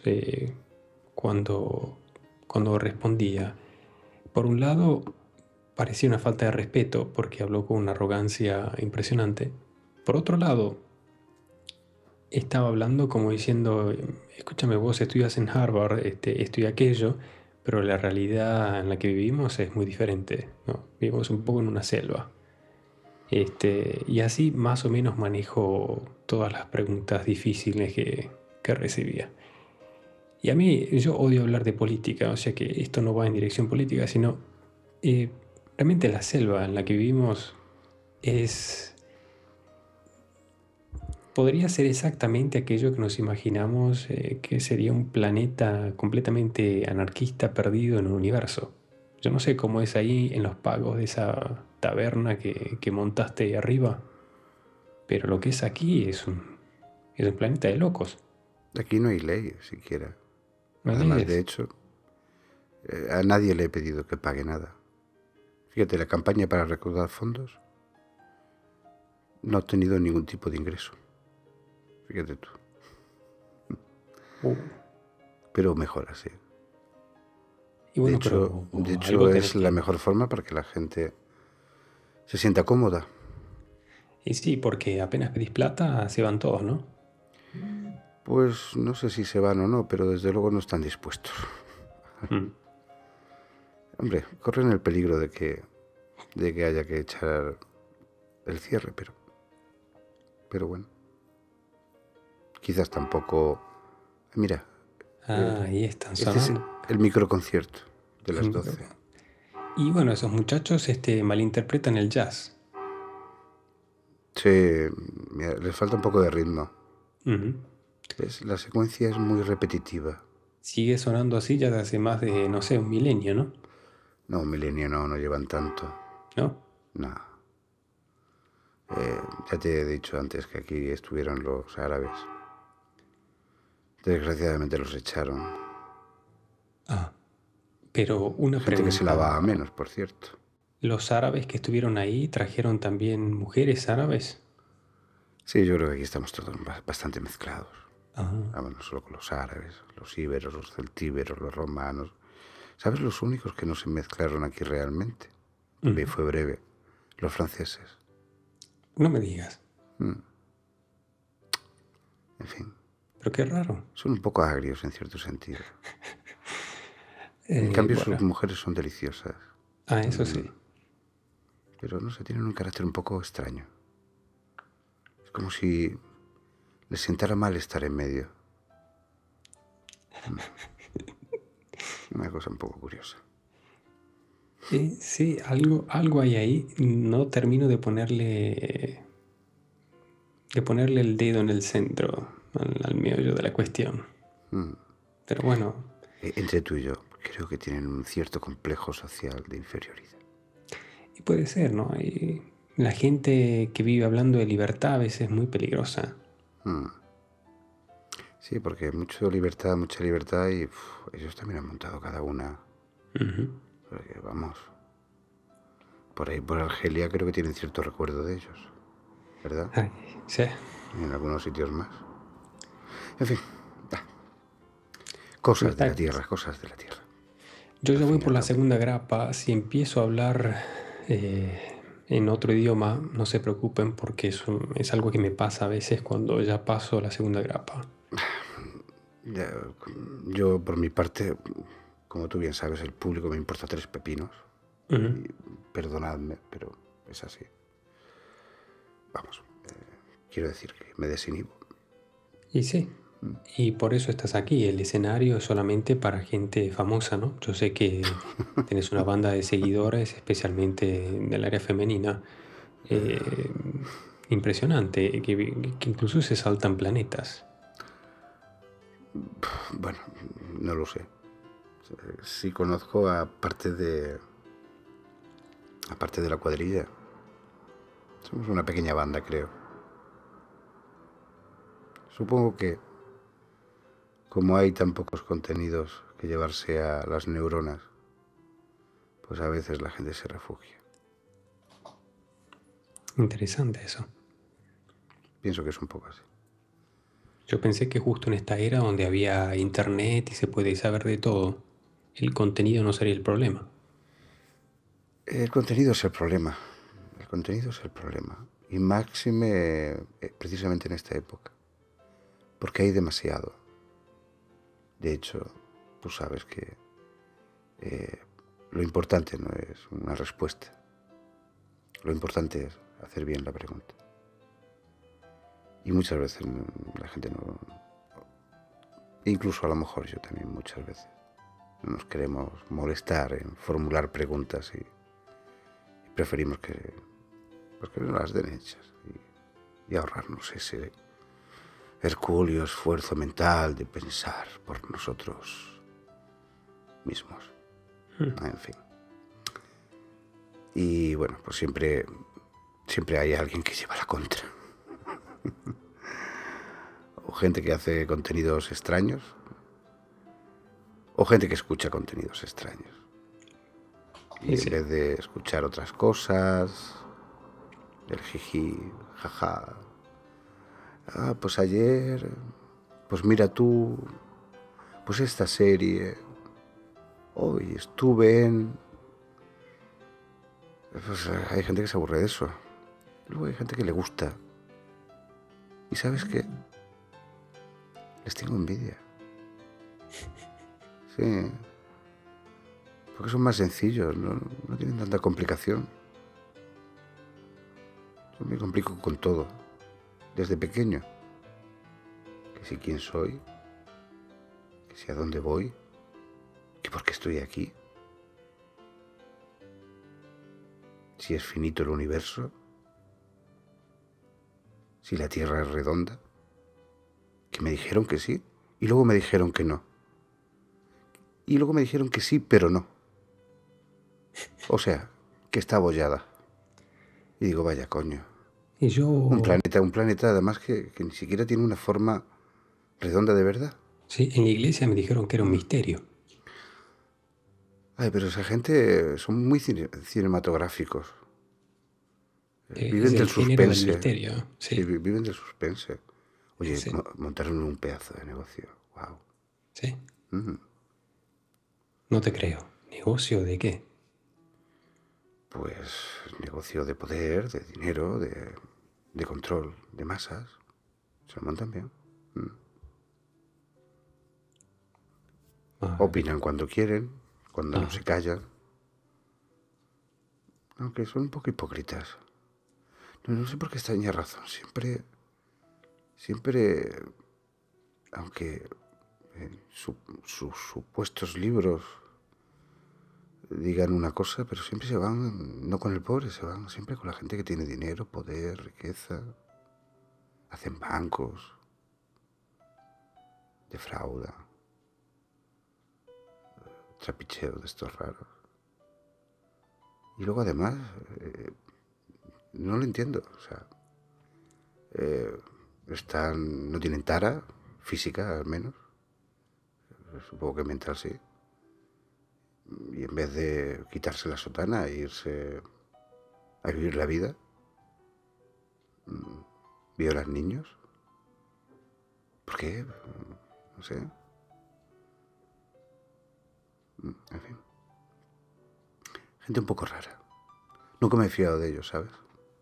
cuando respondía. Por un lado, parecía una falta de respeto porque habló con una arrogancia impresionante. Por otro lado, estaba hablando como diciendo, escúchame, vos estudias en Harvard, esto y aquello, pero la realidad en la que vivimos es muy diferente, ¿no? Vivimos un poco en una selva. Y así más o menos manejo todas las preguntas difíciles que recibía. Y a mí, yo odio hablar de política, o sea que esto no va en dirección política, sino realmente la selva en la que vivimos podría ser exactamente aquello que nos imaginamos que sería un planeta completamente anarquista perdido en un universo. Yo no sé cómo es ahí en los pagos de esa taberna que montaste ahí arriba, pero lo que es aquí es un planeta de locos. Aquí no hay ley siquiera. No hay Además, de leyes. hecho, a nadie le he pedido que pague nada. Fíjate, la campaña para recaudar fondos no ha tenido ningún tipo de ingreso. Fíjate tú. Pero mejor así. Y De bueno, hecho, pero algo tenés es la que... mejor forma para que la gente se sienta cómoda. Y sí, porque apenas pedís plata, se van todos, ¿no? Pues no sé si se van o no, pero desde luego no están dispuestos. Hombre, corren el peligro de que haya que echar el cierre, pero bueno, quizás tampoco. Mira, eh, Ah, ahí están este es sonando. el microconcierto de El las 12. micrófono. Y bueno, esos muchachos malinterpretan el jazz. Sí, mira, les falta un poco de ritmo. Ujú. La secuencia es muy repetitiva. Sigue sonando así ya desde hace más de, no sé, un milenio, ¿no? No, un milenio no llevan tanto. ¿No? No. Ya te he dicho antes que aquí estuvieron los árabes. Desgraciadamente los echaron. Ah, pero una Gente que se lavaba pregunta. menos, por cierto. ¿Los árabes que estuvieron ahí trajeron también mujeres árabes? Sí, yo creo que aquí estamos todos bastante mezclados. Ah, Ah, no solo con los árabes, los íberos, los celtíberos, los romanos. ¿Sabes los únicos que no se mezclaron aquí realmente? Y ujú. fue breve. Los franceses. No me digas. En fin, Pero qué raro. son un poco agrios en cierto sentido. En cambio, sus Bueno, mujeres son deliciosas. eso sí. Pero no sé, tienen un carácter un poco extraño. Es como si les sentara mal estar en medio. Una cosa un poco curiosa. Sí, algo hay ahí. No termino de ponerle el dedo en el centro, al meollo de la cuestión. Pero bueno, Entre tú y yo, creo que tienen un cierto complejo social de inferioridad. y puede ser, ¿no? La gente que vive hablando de libertad a veces es muy peligrosa. Sí, porque mucha libertad y ellos también han montado cada una. Ujú. Porque, vamos, por ahí por Argelia creo que tienen cierto recuerdo de ellos, ¿verdad? Ay, sí. Y en algunos sitios más. En fin, Me cosas de la está- tierra, cosas de la tierra, Yo al ya voy fin y por al la cabo. segunda grapa. Si empiezo a hablar en otro idioma, no se preocupen porque es algo que me pasa a veces cuando ya paso la segunda grapa. Ya, yo, por mi parte, como tú bien sabes, el público me importa tres pepinos. Ujú. Y perdonadme, pero es así. Vamos, quiero decir que me desinhibo. Y sí, y por eso estás aquí. El escenario es solamente para gente famosa, ¿no? Yo sé que tienes una banda de seguidores, especialmente del área femenina, eh, impresionante, que incluso se saltan planetas. Bueno, no lo sé. Sí conozco aparte de la cuadrilla. Somos una pequeña banda, creo. Supongo que como hay tan pocos contenidos que llevarse a las neuronas, pues a veces la gente se refugia. Interesante eso. Pienso que es un poco así. Yo pensé que justo en esta era donde había internet y se puede saber de todo, el contenido no sería el problema. El contenido es el problema. El contenido es el problema. Y máxime precisamente en esta época. Porque hay demasiado. De hecho, tú sabes que lo importante no es una respuesta. Lo importante es hacer bien la pregunta. Y muchas veces la gente no... Incluso a lo mejor yo también muchas veces. No nos queremos molestar en formular preguntas y preferimos que nos las den hechas y ahorrarnos ese hercúleo esfuerzo mental de pensar por nosotros mismos. En fin. Y bueno, pues siempre hay alguien que lleva la contra. O gente que hace contenidos extraños, o gente que escucha contenidos extraños. Y Y en sí, vez de escuchar otras cosas, el jiji, jaja, pues ayer, pues mira tú, pues esta serie, hoy estuve en... Pues hay gente que se aburre de eso. Luego hay gente que le gusta. ¿Y sabes qué? Les tengo envidia. Sí, Porque son más sencillos, no tienen tanta complicación. Yo me complico con todo, desde pequeño. Que si quién soy, que si a dónde voy, que por qué estoy aquí. Si es finito el universo, si la Tierra es redonda, que me dijeron que sí, y luego me dijeron que no. Y luego me dijeron que sí, pero no. O sea, que está abollada. Y digo, vaya coño. Y yo, Un planeta además que ni siquiera tiene una forma redonda de verdad. sí, en la iglesia me dijeron que era un misterio. Ay, pero esa gente son muy cinematográficos. Es Viven del el género del suspense. misterio, Sí, sí, viven del suspense. Oye, sí, montaron un pedazo de negocio. Wow. sí. No te creo. ¿Negocio de qué? Pues negocio de poder, de dinero, de control, de masas. Se lo montan bien. Ah, Opinan cuando quieren, cuando no se ajá. callan. Aunque son un poco hipócritas. No sé por qué esta niña razón. Siempre, aunque en sus supuestos libros digan una cosa, pero siempre se van, no con el pobre, se van siempre con la gente que tiene dinero, poder, riqueza. Hacen bancos, defraudan, trapicheos de estos raros. Y luego además, no lo entiendo, o sea, no tienen tara física al menos, supongo que mental sí, y en vez de quitarse la sotana e irse a vivir la vida, violan niños. ¿Por qué? No sé. En fin. Gente un poco rara. Nunca me he fiado de ellos, ¿sabes?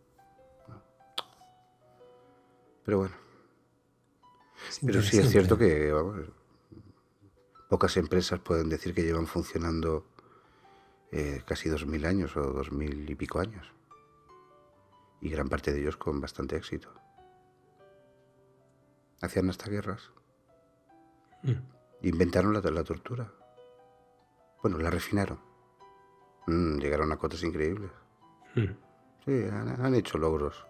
Pero bueno. Es Pero sí es cierto interesante. que, vamos, pocas empresas pueden decir que llevan funcionando casi 2000 años o 2000 y pico años. Y gran parte de ellos con bastante éxito. Hacían hasta guerras. Inventaron la tortura. Bueno, la refinaron. Llegaron a cotas increíbles. Sí, han hecho logros.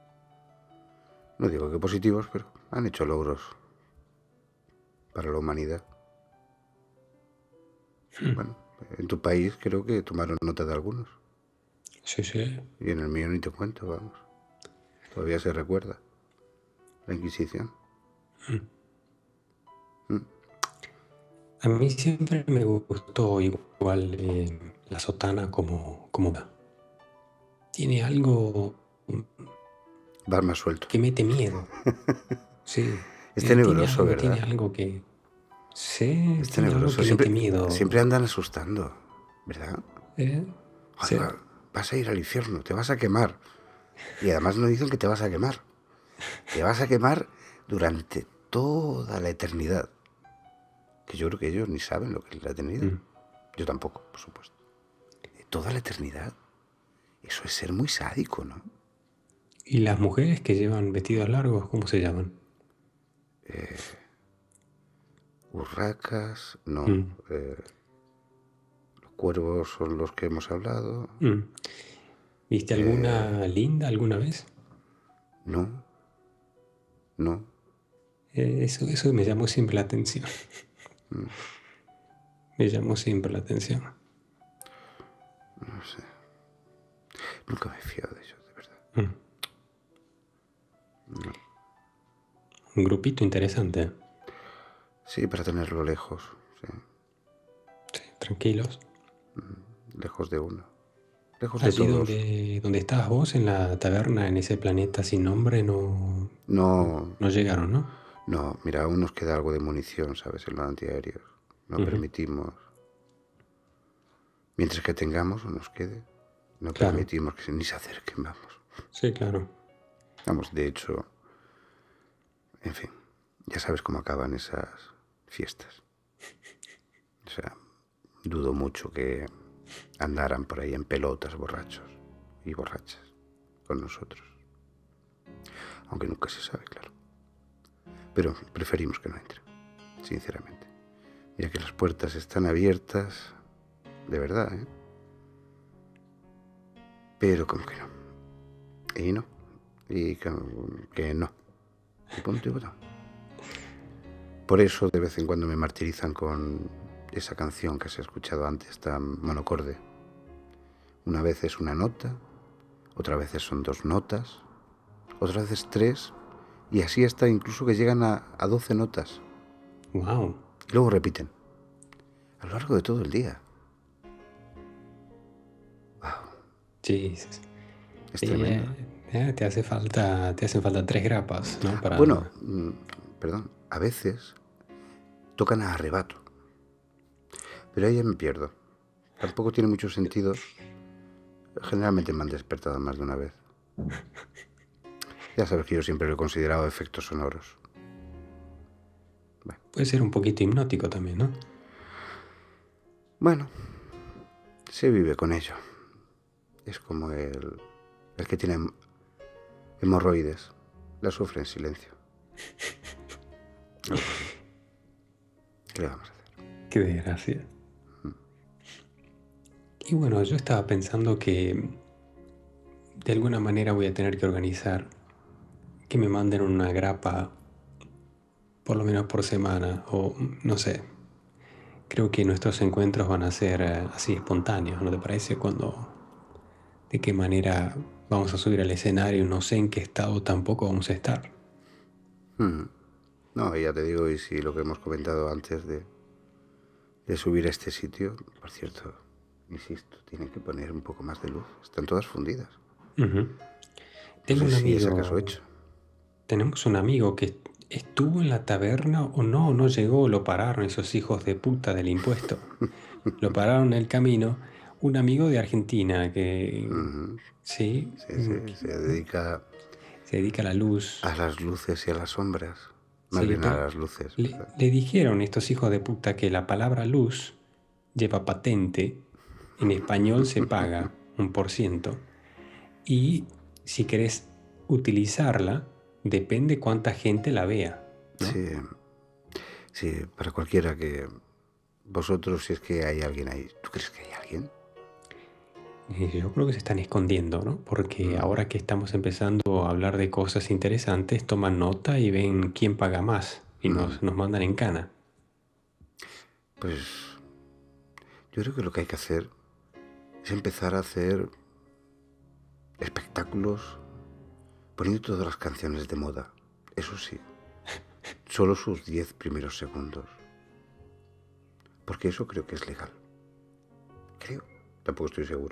No digo que positivos, pero han hecho logros para la humanidad. Bueno, en tu país creo que tomaron nota de algunos. Sí, sí. Y en el mío ni te cuento, vamos. Todavía se recuerda la Inquisición. A mí siempre me gustó igual la sotana como va. Tiene algo Vas más suelto. que mete miedo. Sí, Es tenebroso, tiene ¿verdad? algo que... Sí, Es tiene algo tenebroso. que mete Siempre miedo. andan asustando, ¿verdad? ¿Eh? Joder, Sí. vas a ir al infierno, te vas a quemar. Y además no dicen que te vas a quemar. Te vas a quemar durante toda la eternidad. Que yo creo que ellos ni saben lo que es la eternidad. Mm. Yo tampoco, por supuesto. Toda la eternidad. Eso es ser muy sádico, ¿no? ¿Y las mujeres que llevan vestidos largos, cómo se llaman? Urracas, no. Mm. Los cuervos son los que hemos hablado. Mm. ¿Viste alguna linda alguna vez? No, no. Eso me llamó siempre la atención. Me llamó siempre la atención. No sé. Nunca me he fiado de ellos, de verdad. Mm. Un grupito interesante. Sí, para tenerlo lejos. Sí. Sí, tranquilos. Lejos de uno. Lejos de Allí todos. donde estabas vos, en la taberna, en ese planeta sin nombre, No, no llegaron, ¿no? no. Mira, aún nos queda algo de munición, ¿sabes? En los antiaéreos. No Ujú. permitimos. Mientras que tengamos o nos quede, no Claro, permitimos que ni se acerquen, vamos. sí, claro. Vamos, de hecho, en fin, ya sabes cómo acaban esas fiestas. O sea, dudo mucho que andaran por ahí en pelotas borrachos y borrachas con nosotros. Aunque nunca se sabe, claro. Pero preferimos que no entre, sinceramente. Mira que las puertas están abiertas, de verdad, ¿eh? Pero como que no. Y no. Y que no. Y punto y botón. Por eso de vez en cuando me martirizan con esa canción que se ha escuchado antes, tan monocorde. Una vez es una nota, otra vez son 2 notas, otra vez es 3, y así hasta incluso que llegan a 12 notas. Wow. Y luego repiten, a lo largo de todo el día. Wow, Jesus. es tremendo. Te hacen falta 3 grapas, ¿no? Bueno, perdón, a veces tocan a arrebato, pero ahí ya me pierdo. Tampoco tiene mucho sentido. Generalmente me han despertado más de una vez. Ya sabes que yo siempre lo he considerado efectos sonoros. Puede ser un poquito hipnótico también, ¿no? Bueno, se vive con ello. Es como el que tiene hemorroides. La sufre en silencio. ¿Qué le vamos a hacer? Qué desgracia. Y bueno, yo estaba pensando que de alguna manera voy a tener que organizar que me manden una grapa por lo menos por semana, o no sé. Creo que nuestros encuentros van a ser así espontáneos, ¿no te parece? De qué manera vamos a subir al escenario, no sé en qué estado tampoco vamos a estar. No, ya te digo, y si lo que hemos comentado antes de subir a este sitio, por cierto, insisto, tienen que poner un poco más de luz. Están todas fundidas. Uh-huh. No sé si es acaso hecho. Tenemos un amigo que estuvo en la taberna o no llegó, lo pararon esos hijos de puta del impuesto. Lo pararon en el camino. Un amigo de Argentina que sí, Se dedica a la luz. a las luces y a las sombras. Más Sí, bien a pero las luces. le dijeron estos hijos de puta que la palabra luz lleva patente. En español se paga 1%. Y si querés utilizarla, depende cuánta gente la vea, ¿no? Sí, para cualquiera que... Vosotros, si es que hay alguien ahí, ¿tú crees que hay alguien? Yo creo que se están escondiendo, ¿no? Porque ahora que estamos empezando a hablar de cosas interesantes, toman nota y ven quién paga más y nos mandan en cana. Pues yo creo que lo que hay que hacer es empezar a hacer espectáculos poniendo todas las canciones de moda. Eso sí, solo sus 10 primeros segundos. Porque eso creo que es legal. Creo, tampoco estoy seguro.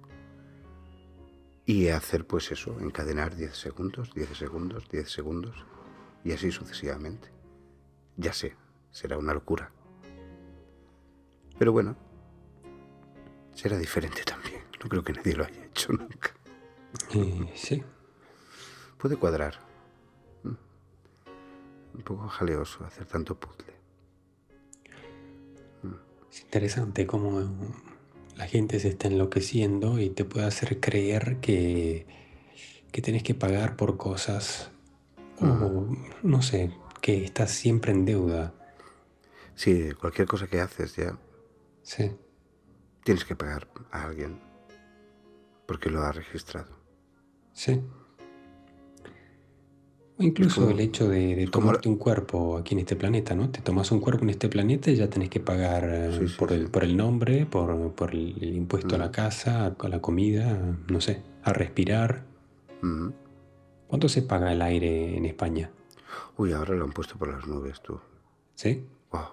Y hacer pues eso, encadenar 10 segundos, 10 segundos, 10 segundos, y así sucesivamente. Ya sé, será una locura. Pero bueno, será diferente también. No creo que nadie lo haya hecho nunca. Sí. Puede cuadrar. Un poco jaleoso hacer tanto puzzle. Es interesante cómo la gente se está enloqueciendo y te puede hacer creer que tenés que pagar por cosas o no sé, que estás siempre en deuda. Sí, cualquier cosa que haces ya Sí. tienes que pagar a alguien porque lo ha registrado. Sí. O incluso como- el hecho de es como tomarte un cuerpo aquí en este planeta, ¿no? Te tomas un cuerpo en este planeta y ya tenés que pagar Sí, por sí. el nombre, por el impuesto a la casa, a la comida, no sé, a respirar. ¿Cuánto se paga el aire en España? Uy, ahora lo han puesto por las nubes, tú. ¿Sí? Wow.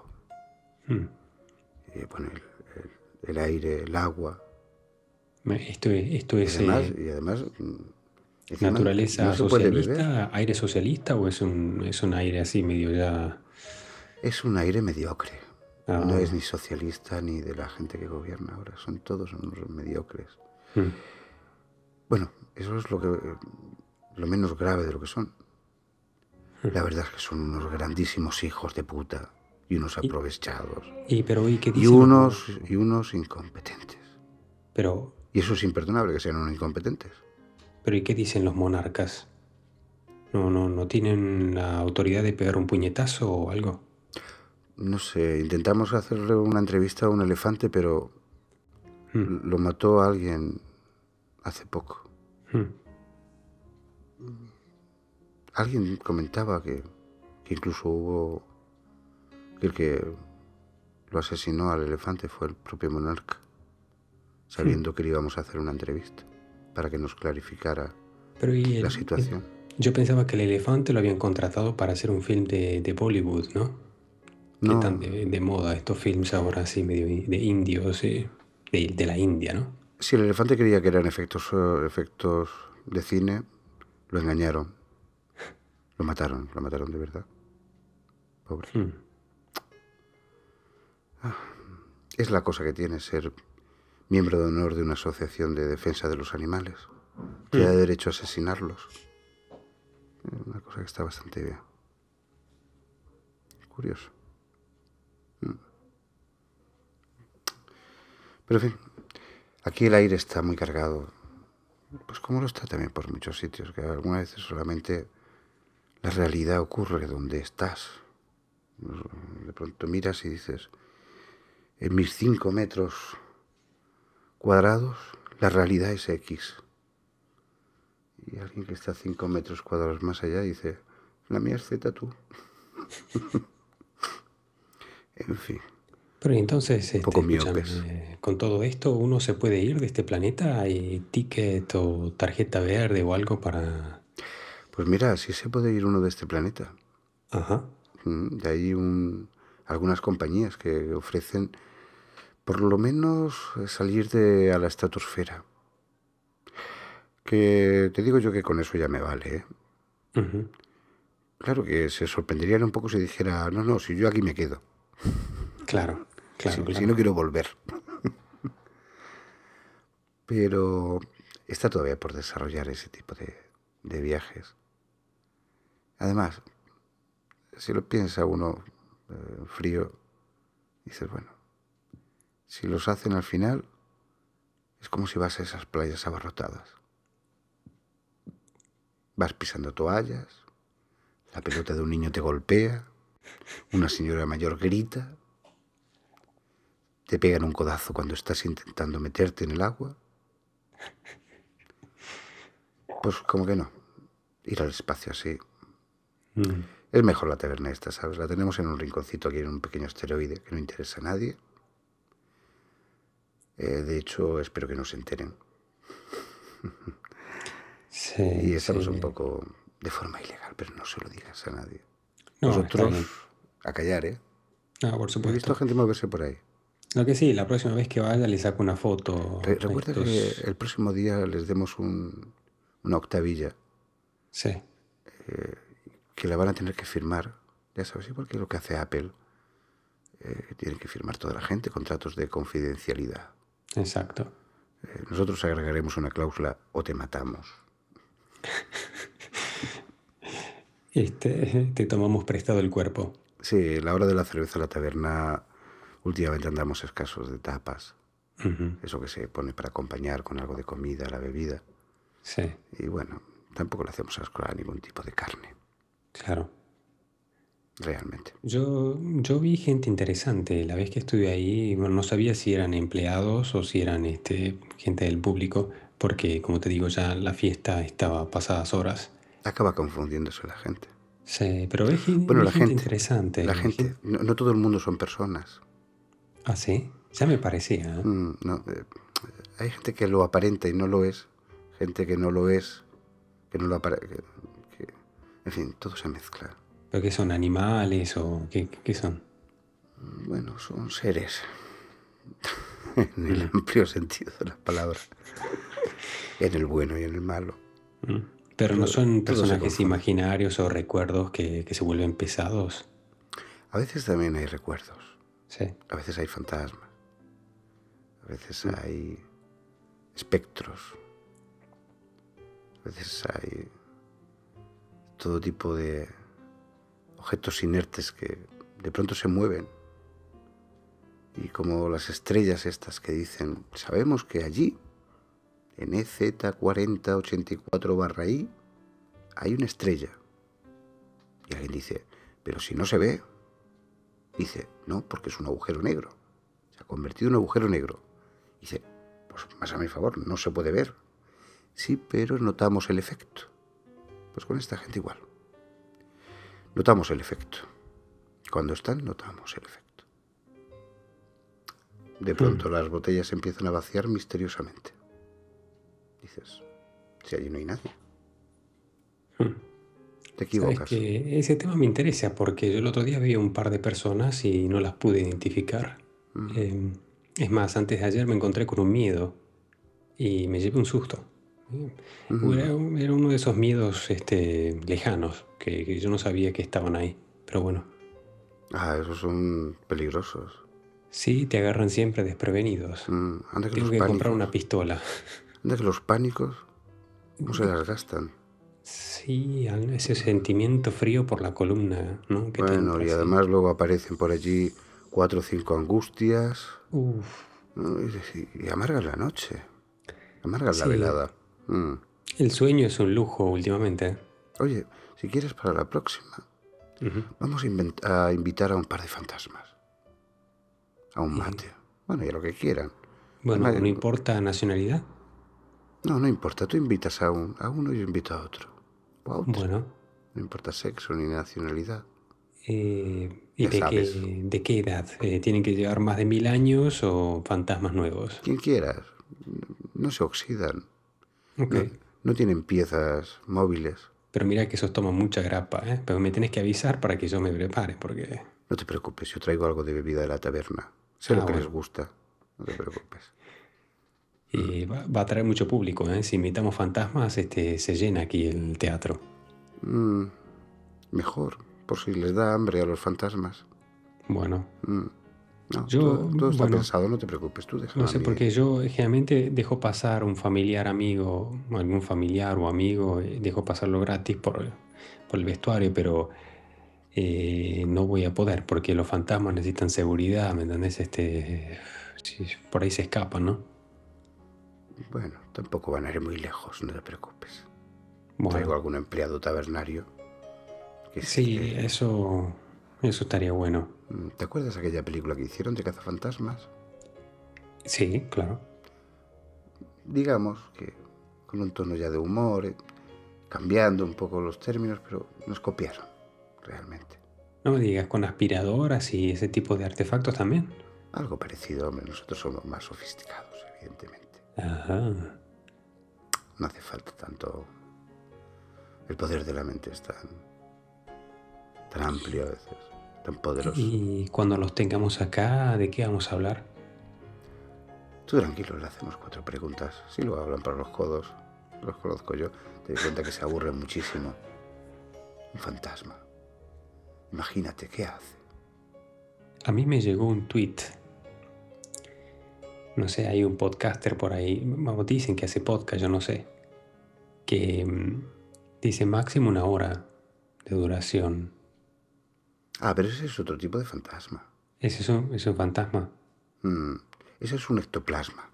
Y pone el aire, el agua. Esto Y es además, encima no naturaleza se puede beber. socialista, aire socialista o es un aire así medio ya... Es un aire mediocre. No Ah, es ni socialista ni de la gente que gobierna ahora. Son todos unos mediocres. Bueno, eso es lo menos grave de lo que son. La verdad es que son unos grandísimos hijos de puta. y unos Y, aprovechados ¿y qué y dicen los unos incompetentes. pero, Y eso es imperdonable, que sean unos incompetentes. ¿y qué dicen los monarcas? ¿No tienen la autoridad de pegar un puñetazo o algo? No sé, intentamos hacerle una entrevista a un elefante, pero Mm, lo mató alguien hace poco. mm. Alguien comentaba que incluso hubo que el que lo asesinó al elefante fue el propio monarca, sabiendo que le íbamos a hacer una entrevista para que nos clarificara Pero la situación. yo pensaba que el elefante lo habían contratado para hacer un film de Bollywood, ¿no? Que están No, de moda estos films ahora así medio de indios, de la India, ¿no? si el elefante creía que eran efectos de cine, lo engañaron, lo mataron de verdad. Pobre. Mm, Es la cosa que tiene ser miembro de honor de una asociación de defensa de los animales. Te da mm. derecho a asesinarlos. Es una cosa que está bastante bien. Curioso. Pero en fin, aquí el aire está muy cargado. Pues como lo está también por muchos sitios, que algunas veces solamente la realidad ocurre donde estás. De pronto miras y dices, en mis 5 metros cuadrados, la realidad es X. Y alguien que está 5 metros cuadrados más allá dice, la mía es Z tú. En fin, Pero entonces, un poco miopes. escúchame, con todo esto, ¿uno se puede ir de este planeta? ¿Hay ticket o tarjeta verde o algo para...? Pues mira, sí se puede ir uno de este planeta. Ajá. Y hay algunas compañías que ofrecen por lo menos salir a la estratosfera. Que te digo yo que con eso ya me vale, ¿eh? Ujú. Claro que se sorprenderían un poco si dijera, no, no, si yo aquí me quedo, Claro, claro, si no claro. quiero volver. Pero está todavía por desarrollar ese tipo de viajes. Además, si lo piensa uno frío, dices, bueno, si los hacen al final, es como si vas a esas playas abarrotadas. Vas pisando toallas, la pelota de un niño te golpea, una señora mayor grita, te pegan un codazo cuando estás intentando meterte en el agua. Pues como que no, ir al espacio así. Mm. Es mejor la taberna esta, ¿sabes? La tenemos en un rinconcito aquí en un pequeño asteroide que no interesa a nadie. De hecho, espero que no se enteren. Y Sí, estamos un sí. poco de forma ilegal, pero no se lo digas a nadie. No, está Vosotros, bien. a callar, ¿eh? No, por He visto supuesto. gente moverse por ahí. Lo que sí, la próxima vez que vaya le saco una foto a Recuerda que estos... el próximo día les demos una octavilla Sí, que la van a tener que firmar. Ya sabes, igual que lo que hace Apple. Tienen que firmar toda la gente contratos de confidencialidad. exacto. Nosotros agregaremos una cláusula o te matamos. Te tomamos prestado el cuerpo. Sí, la hora de la cerveza a la taberna, últimamente andamos escasos de tapas. Ujú. Eso que se pone para acompañar con algo de comida, la bebida. Sí, Y bueno, tampoco le hacemos asco a ningún tipo de carne, claro. realmente. Yo vi gente interesante. La vez que estuve ahí, bueno, no sabía si eran empleados o si eran gente del público, porque como te digo, ya la fiesta estaba pasadas horas. Acaba confundiéndose la gente. Sí, pero Bueno, vi gente interesante. no todo el mundo son personas. Ah, sí, ya me parecía, ¿eh? No, hay gente que lo aparenta y no lo es. Gente que no lo es, que no lo aparenta. En fin, todo se mezcla. ¿Pero qué son animales o qué son? Bueno, son seres, en el Mm, amplio sentido de la palabra, en el bueno y en el malo. mm. Pero no Pero son todo se personajes confunde. imaginarios o recuerdos que se vuelven pesados. A veces también hay recuerdos, Sí. a veces hay fantasmas, a veces Mm. hay espectros, a veces hay todo tipo de objetos inertes que de pronto se mueven. Y como las estrellas estas que dicen, sabemos que allí, en EZ4084/I, hay una estrella. Y alguien dice, pero si no se ve. Dice, no, porque es un agujero negro. Se ha convertido en un agujero negro. Dice, pues más a mi favor, no se puede ver. Sí, pero notamos el efecto. Pues con esta gente igual. Notamos el efecto. Cuando están, notamos el efecto. De pronto las botellas empiezan a vaciar misteriosamente. Dices, si allí no hay nadie. Te equivocas. Sabes que ese tema me interesa porque yo el otro día vi un par de personas y no las pude identificar. Es más, antes de ayer me encontré con un miedo y me llevé un susto. Era uno de esos miedos lejanos que yo no sabía que estaban ahí. Pero bueno, Esos son peligrosos. sí, te agarran siempre desprevenidos. Anda que Tengo los que comprar pánicos. una pistola. Anda que los pánicos no se las gastan. Sí, ese sentimiento frío por la columna, ¿no? Que te Bueno, entra y así. además luego aparecen por allí 4 o 5 angustias. Uf, ¿No? Y amargan la noche. Amargan la sí. velada. El sueño es un lujo últimamente. Oye, si quieres para la próxima, Ujú. vamos a invitar a un par de fantasmas. A un Y, mate. Bueno, y a lo que quieran. bueno, Además, no importa nacionalidad. no importa. Tú invitas a uno y yo invito a otro. O a otra. Bueno, No importa sexo ni nacionalidad. ¿y Ya sabes. de qué edad? ¿Tienen que llevar más de 1000 años o fantasmas nuevos? Quien quieras. No se oxidan. Ok. No tienen piezas móviles. Pero mira que esos toman mucha grapa, ¿eh? Pero me tenés que avisar para que yo me prepare, porque... No te preocupes, yo traigo algo de bebida de la taberna. Sé lo que les Bueno. gusta. No te preocupes. Y va a traer mucho público, ¿eh? Si invitamos fantasmas, se llena aquí el teatro. Mejor, por si les da hambre a los fantasmas. Bueno, No, yo, todo está bueno, pensado, no te preocupes, tú déjame no a sé, mí. porque yo generalmente dejo pasar un familiar amigo, algún familiar o amigo, dejo pasarlo gratis por el vestuario, pero no voy a poder porque los fantasmas necesitan seguridad, ¿me entendés? Sí, por ahí se escapan, ¿no? Bueno, tampoco van a ir muy lejos, no te preocupes. Traigo Bueno, algún empleado tabernario que sé sí, que... eso estaría bueno. ¿Te acuerdas aquella película que hicieron de cazafantasmas? Sí, claro. Digamos que con un tono ya de humor, cambiando un poco los términos, pero nos copiaron, realmente. No me digas, con aspiradoras y ese tipo de artefactos también. Algo parecido, hombre, nosotros somos más sofisticados, evidentemente. Ajá. No hace falta tanto... El poder de la mente es tan amplio a veces, tan poderoso. Y cuando los tengamos acá, ¿de qué vamos a hablar? Tú tranquilo, le hacemos 4 preguntas. Si luego hablan para los codos, los conozco yo, te doy cuenta que se aburren muchísimo. Un fantasma. Imagínate, ¿qué hace? A mí me llegó un tweet. No sé, hay un podcaster por ahí, dicen que hace podcast, yo no sé, que dice máximo 1 hora de duración. Pero ese es otro tipo de fantasma. Es un fantasma? Ese es un ectoplasma.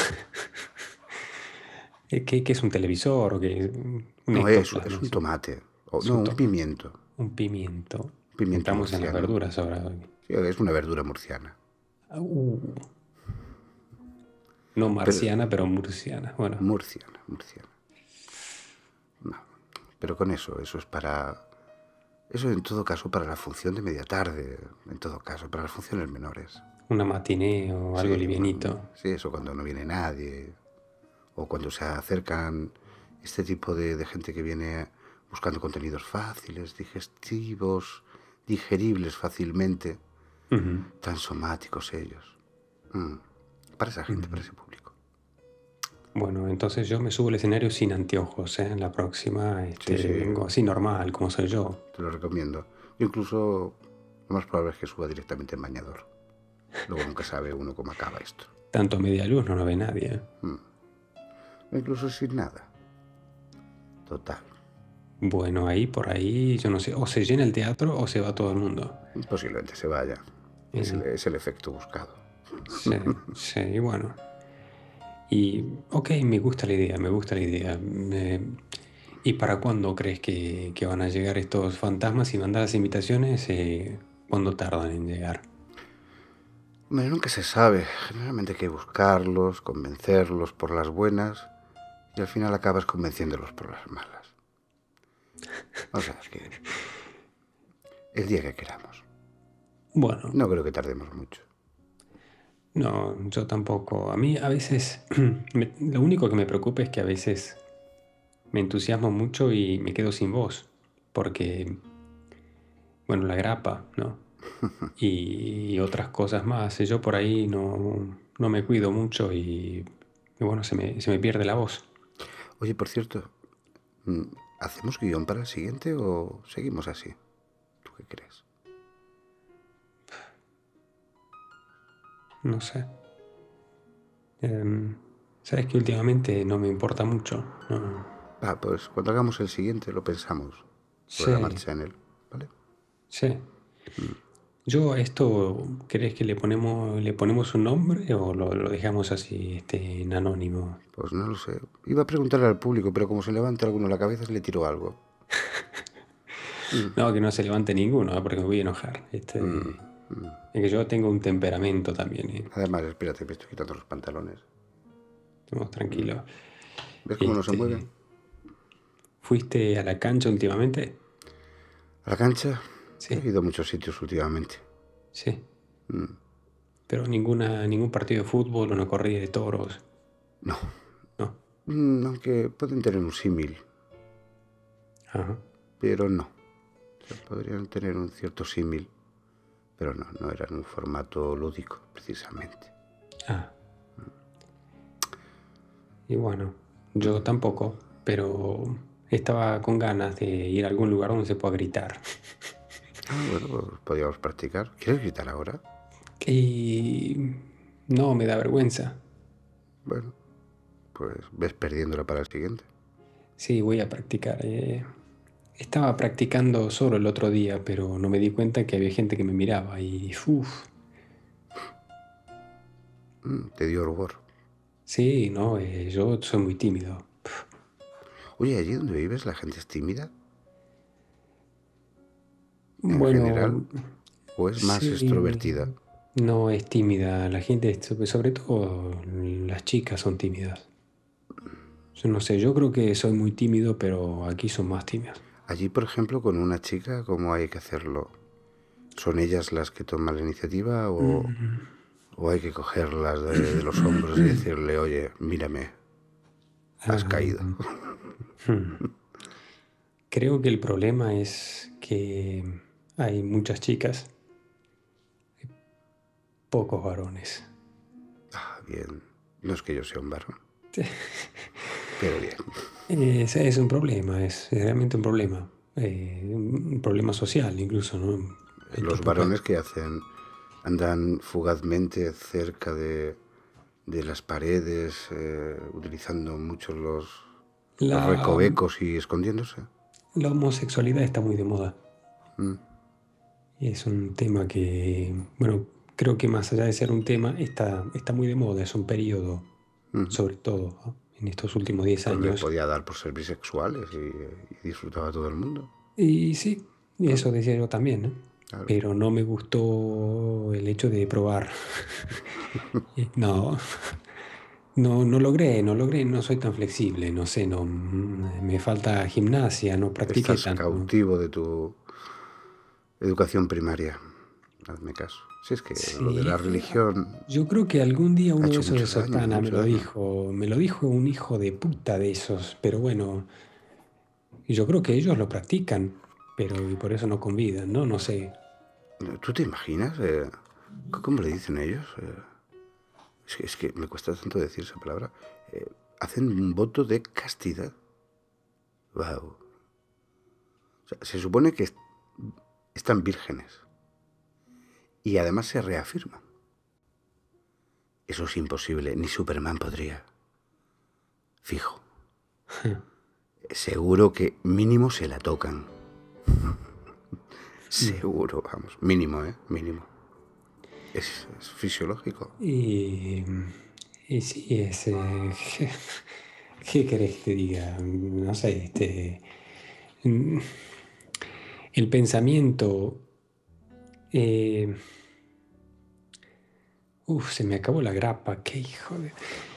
¿Qué es un televisor o qué? Un No, es ectoplasma, un sí. tomate. Es No, un un tomate. pimiento. Un pimiento. Un pimiento Entramos en las murciano. verduras ahora. Sí, es una verdura murciana. No marciana, pero murciana. Bueno, Murciana. No, pero con eso es para... Eso en todo caso para la función de media tarde, en todo caso, para las funciones menores. una matiné o algo Sí, livianito. sí, eso cuando no viene nadie, o cuando se acercan este tipo de gente que viene buscando contenidos fáciles, digestivos, digeribles fácilmente, tan somáticos ellos. Para esa gente, para ese público. Bueno, entonces yo me subo al escenario sin anteojos, ¿eh? En la próxima Sí, vengo así normal, como soy yo. te lo recomiendo. Yo incluso lo más probable es que suba directamente en bañador. Luego nunca sabe uno cómo acaba esto. Tanto a media luz no lo ve nadie, ¿eh? O incluso sin nada. Total. Bueno, ahí por ahí, yo no sé, o se llena el teatro o se va todo el mundo. Posiblemente se vaya. Es Eh, es el efecto buscado. sí, sí, y bueno. Y, ok, me gusta la idea, me gusta la idea. ¿Y para cuándo crees que van a llegar estos fantasmas y mandar las invitaciones? ¿Cuándo tardan en llegar? Hombre, nunca se sabe. Generalmente hay que buscarlos, convencerlos por las buenas y al final acabas convenciéndolos por las malas. O sea, que el día que queramos. Bueno, No creo que tardemos mucho. no, yo tampoco. A mí a veces, lo único que me preocupa es que a veces me entusiasmo mucho y me quedo sin voz, porque, bueno, la grapa, ¿no? Y otras cosas más. Yo por ahí no me cuido mucho y bueno, se me pierde la voz. Oye, por cierto, mm, ¿hacemos guión para el siguiente o seguimos así? ¿Tú qué crees? No sé. Em, sabes que últimamente no me importa mucho. No. Pues cuando hagamos el siguiente lo pensamos sobre la Sí, marcha en él, ¿vale? sí. Yo a esto, ¿crees que le ponemos un nombre o lo dejamos así, en anónimo? Pues no lo sé. Iba a preguntarle al público, pero como se levanta alguno la cabeza, le tiro algo. No, que no se levante ninguno, porque me voy a enojar. Es que yo tengo un temperamento también, ¿eh? Además, espérate, me estoy quitando los pantalones. Estamos tranquilos. ¿Ves cómo no se mueven? Este, ¿Fuiste a la cancha últimamente? A la cancha he Sí, ido a muchos sitios últimamente. sí. Pero ningún partido de fútbol, una corrida de toros, No, no. aunque pueden tener un símil, Ajá. pero no. O sea, podrían tener un cierto símil, pero no, no eran un formato lúdico, precisamente. Ah, y bueno, yo tampoco, pero estaba con ganas de ir a algún lugar donde se pueda gritar. Bueno, pues podríamos practicar. ¿Quieres gritar ahora? Y no, me da vergüenza. Bueno, pues ves perdiéndola para el siguiente. Sí, voy a practicar. Estaba practicando solo el otro día, pero no me di cuenta que había gente que me miraba y uff, Te dio horror. sí, no, yo soy muy tímido. Oye, allí donde vives la gente es tímida, en general, Bueno, o es más sí, extrovertida. no es tímida. La gente, sobre todo las chicas son tímidas. Yo no sé, yo creo que soy muy tímido, pero aquí son más tímidas. Allí, por ejemplo, con una chica, ¿cómo hay que hacerlo? ¿Son ellas las que toman la iniciativa Mm. o hay que cogerlas de los hombros y decirle, oye, mírame, has Ah, caído? hmm. Creo que el problema es que hay muchas chicas, pocos varones. Bien, no es que yo sea un varón, pero bien. Es un problema, es realmente un problema social incluso, ¿no? Hay Los pocas. varones que hacen, andan fugazmente cerca de las paredes, utilizando mucho los La, recovecos y escondiéndose. la homosexualidad está muy de moda. Es un tema que, bueno, creo que más allá de ser un tema, está muy de moda, es un periodo, sobre todo, ¿no? En estos últimos 10 Pues les años. podía dar por ser bisexuales y disfrutaba todo el mundo. Y sí, y eso decía yo también, ¿no? Claro. Pero no me gustó el hecho de probar. No, no logré, no soy tan flexible, no sé, no, me falta gimnasia, no practiqué Estás tanto. cautivo de tu educación primaria. Hazme caso. Si es que lo de la Sí, religión yo creo que algún día ha uno de hecho esos de mucho daño, Sotana mucho daño. me lo dijo un hijo de puta de esos, pero bueno, y yo creo que ellos lo practican, pero y por eso no convidan, ¿no? No sé. ¿Tú te imaginas? ¿Cómo le dicen ellos? Es que me cuesta tanto decir esa palabra. Eh, Hacen un voto de castidad. Wow. O sea, se supone que están vírgenes. Y además se reafirman. Eso es imposible. Ni Superman podría. Fijo. Seguro que mínimo se la tocan. Seguro, vamos. Mínimo, ¿eh? Mínimo. Es fisiológico. Y, y sí, ¿qué querés que te diga? No sé, mm, el pensamiento, eh, se me acabó la grapa, qué hijo de...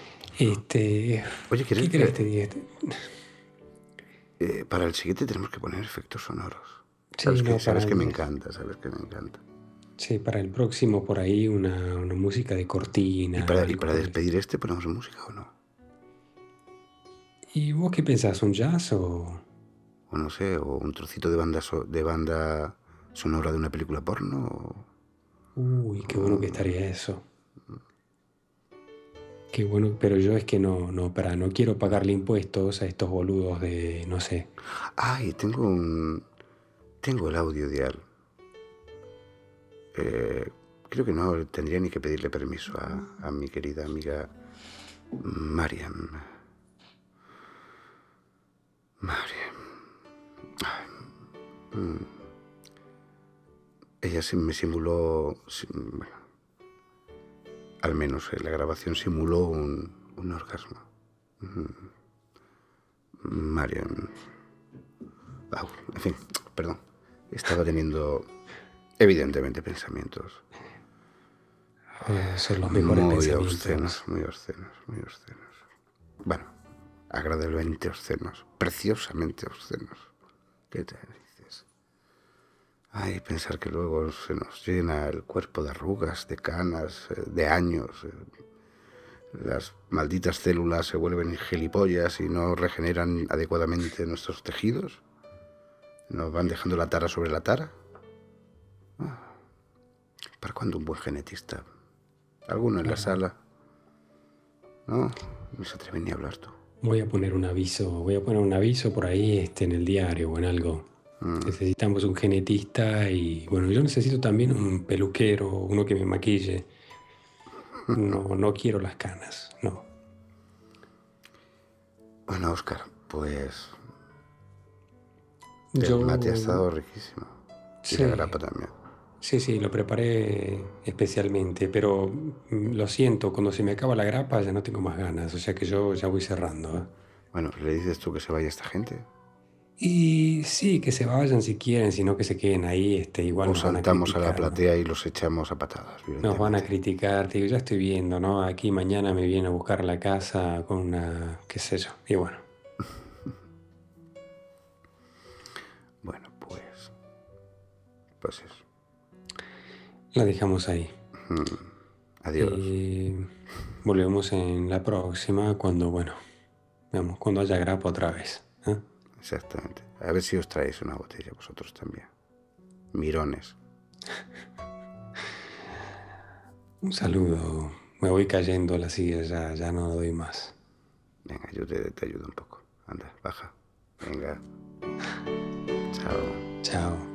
Oye, ¿Qué ¿quieres querés que te que diga? para el siguiente tenemos que poner efectos sonoros? Sí, no, Sabes que me encanta, sabes que me encanta. sí, para el próximo por ahí una música de cortina, Y algo para por el... despedir ponemos música o no? ¿Y vos qué pensás? ¿Un jazz o...? O no sé, o un trocito de banda sonora de una película porno. Uy, qué bueno que estaría eso. Qué bueno, pero yo es que no quiero pagarle impuestos a estos boludos de, no sé. Ay, tengo el audio dial. Creo que no tendría ni que pedirle permiso a mi querida amiga Mariam. Mariam. Ella me simuló, bueno, al menos la grabación simuló un orgasmo. Mariam. En fin, perdón. Estaba teniendo, evidentemente, pensamientos Son los mejores muy obscenos, pensamientos. muy obscenos, muy obscenos. Bueno, agradablemente obscenos, preciosamente obscenos. ¿Qué te dices? Ay, pensar que luego se nos llena el cuerpo de arrugas, de canas, de años. Las malditas células se vuelven gilipollas y no regeneran adecuadamente nuestros tejidos. Nos van dejando la tara sobre la tara. ¿Para cuándo un buen genetista? ¿Alguno en la sala? No, no se atreve ni a hablar tú. Voy a poner un aviso por ahí en el diario o en algo. Necesitamos un genetista y bueno, yo necesito también un peluquero, uno que me maquille. No quiero las canas, no. Bueno, Óscar, pues el mate ha Yo, estado riquísimo. Y la sí, grapa también. sí, lo preparé especialmente, pero lo siento, cuando se me acaba la grapa ya no tengo más ganas, o sea que yo ya voy cerrando, ¿eh? Bueno, ¿le dices tú que se vaya esta gente? Y sí, que se vayan si quieren, sino que se queden ahí, igual ¿O nos van a saltamos a la criticar, ¿no? platea y los echamos a patadas, Nos van a violentamente? criticar, te digo, ya estoy viendo, ¿no? Aquí mañana me viene a buscar a la casa con una, qué sé yo, y bueno. Bueno, pues eso. La dejamos ahí. Adiós. Volvemos en la próxima cuando, bueno, veamos, cuando haya grapa otra vez, ¿eh? Exactamente. A ver si os traéis una botella vosotros también. Mirones. Un saludo. Me voy cayendo a la silla, ya no doy más. Venga, yo te ayudo un poco. Anda, baja. Venga. Chao. Chao.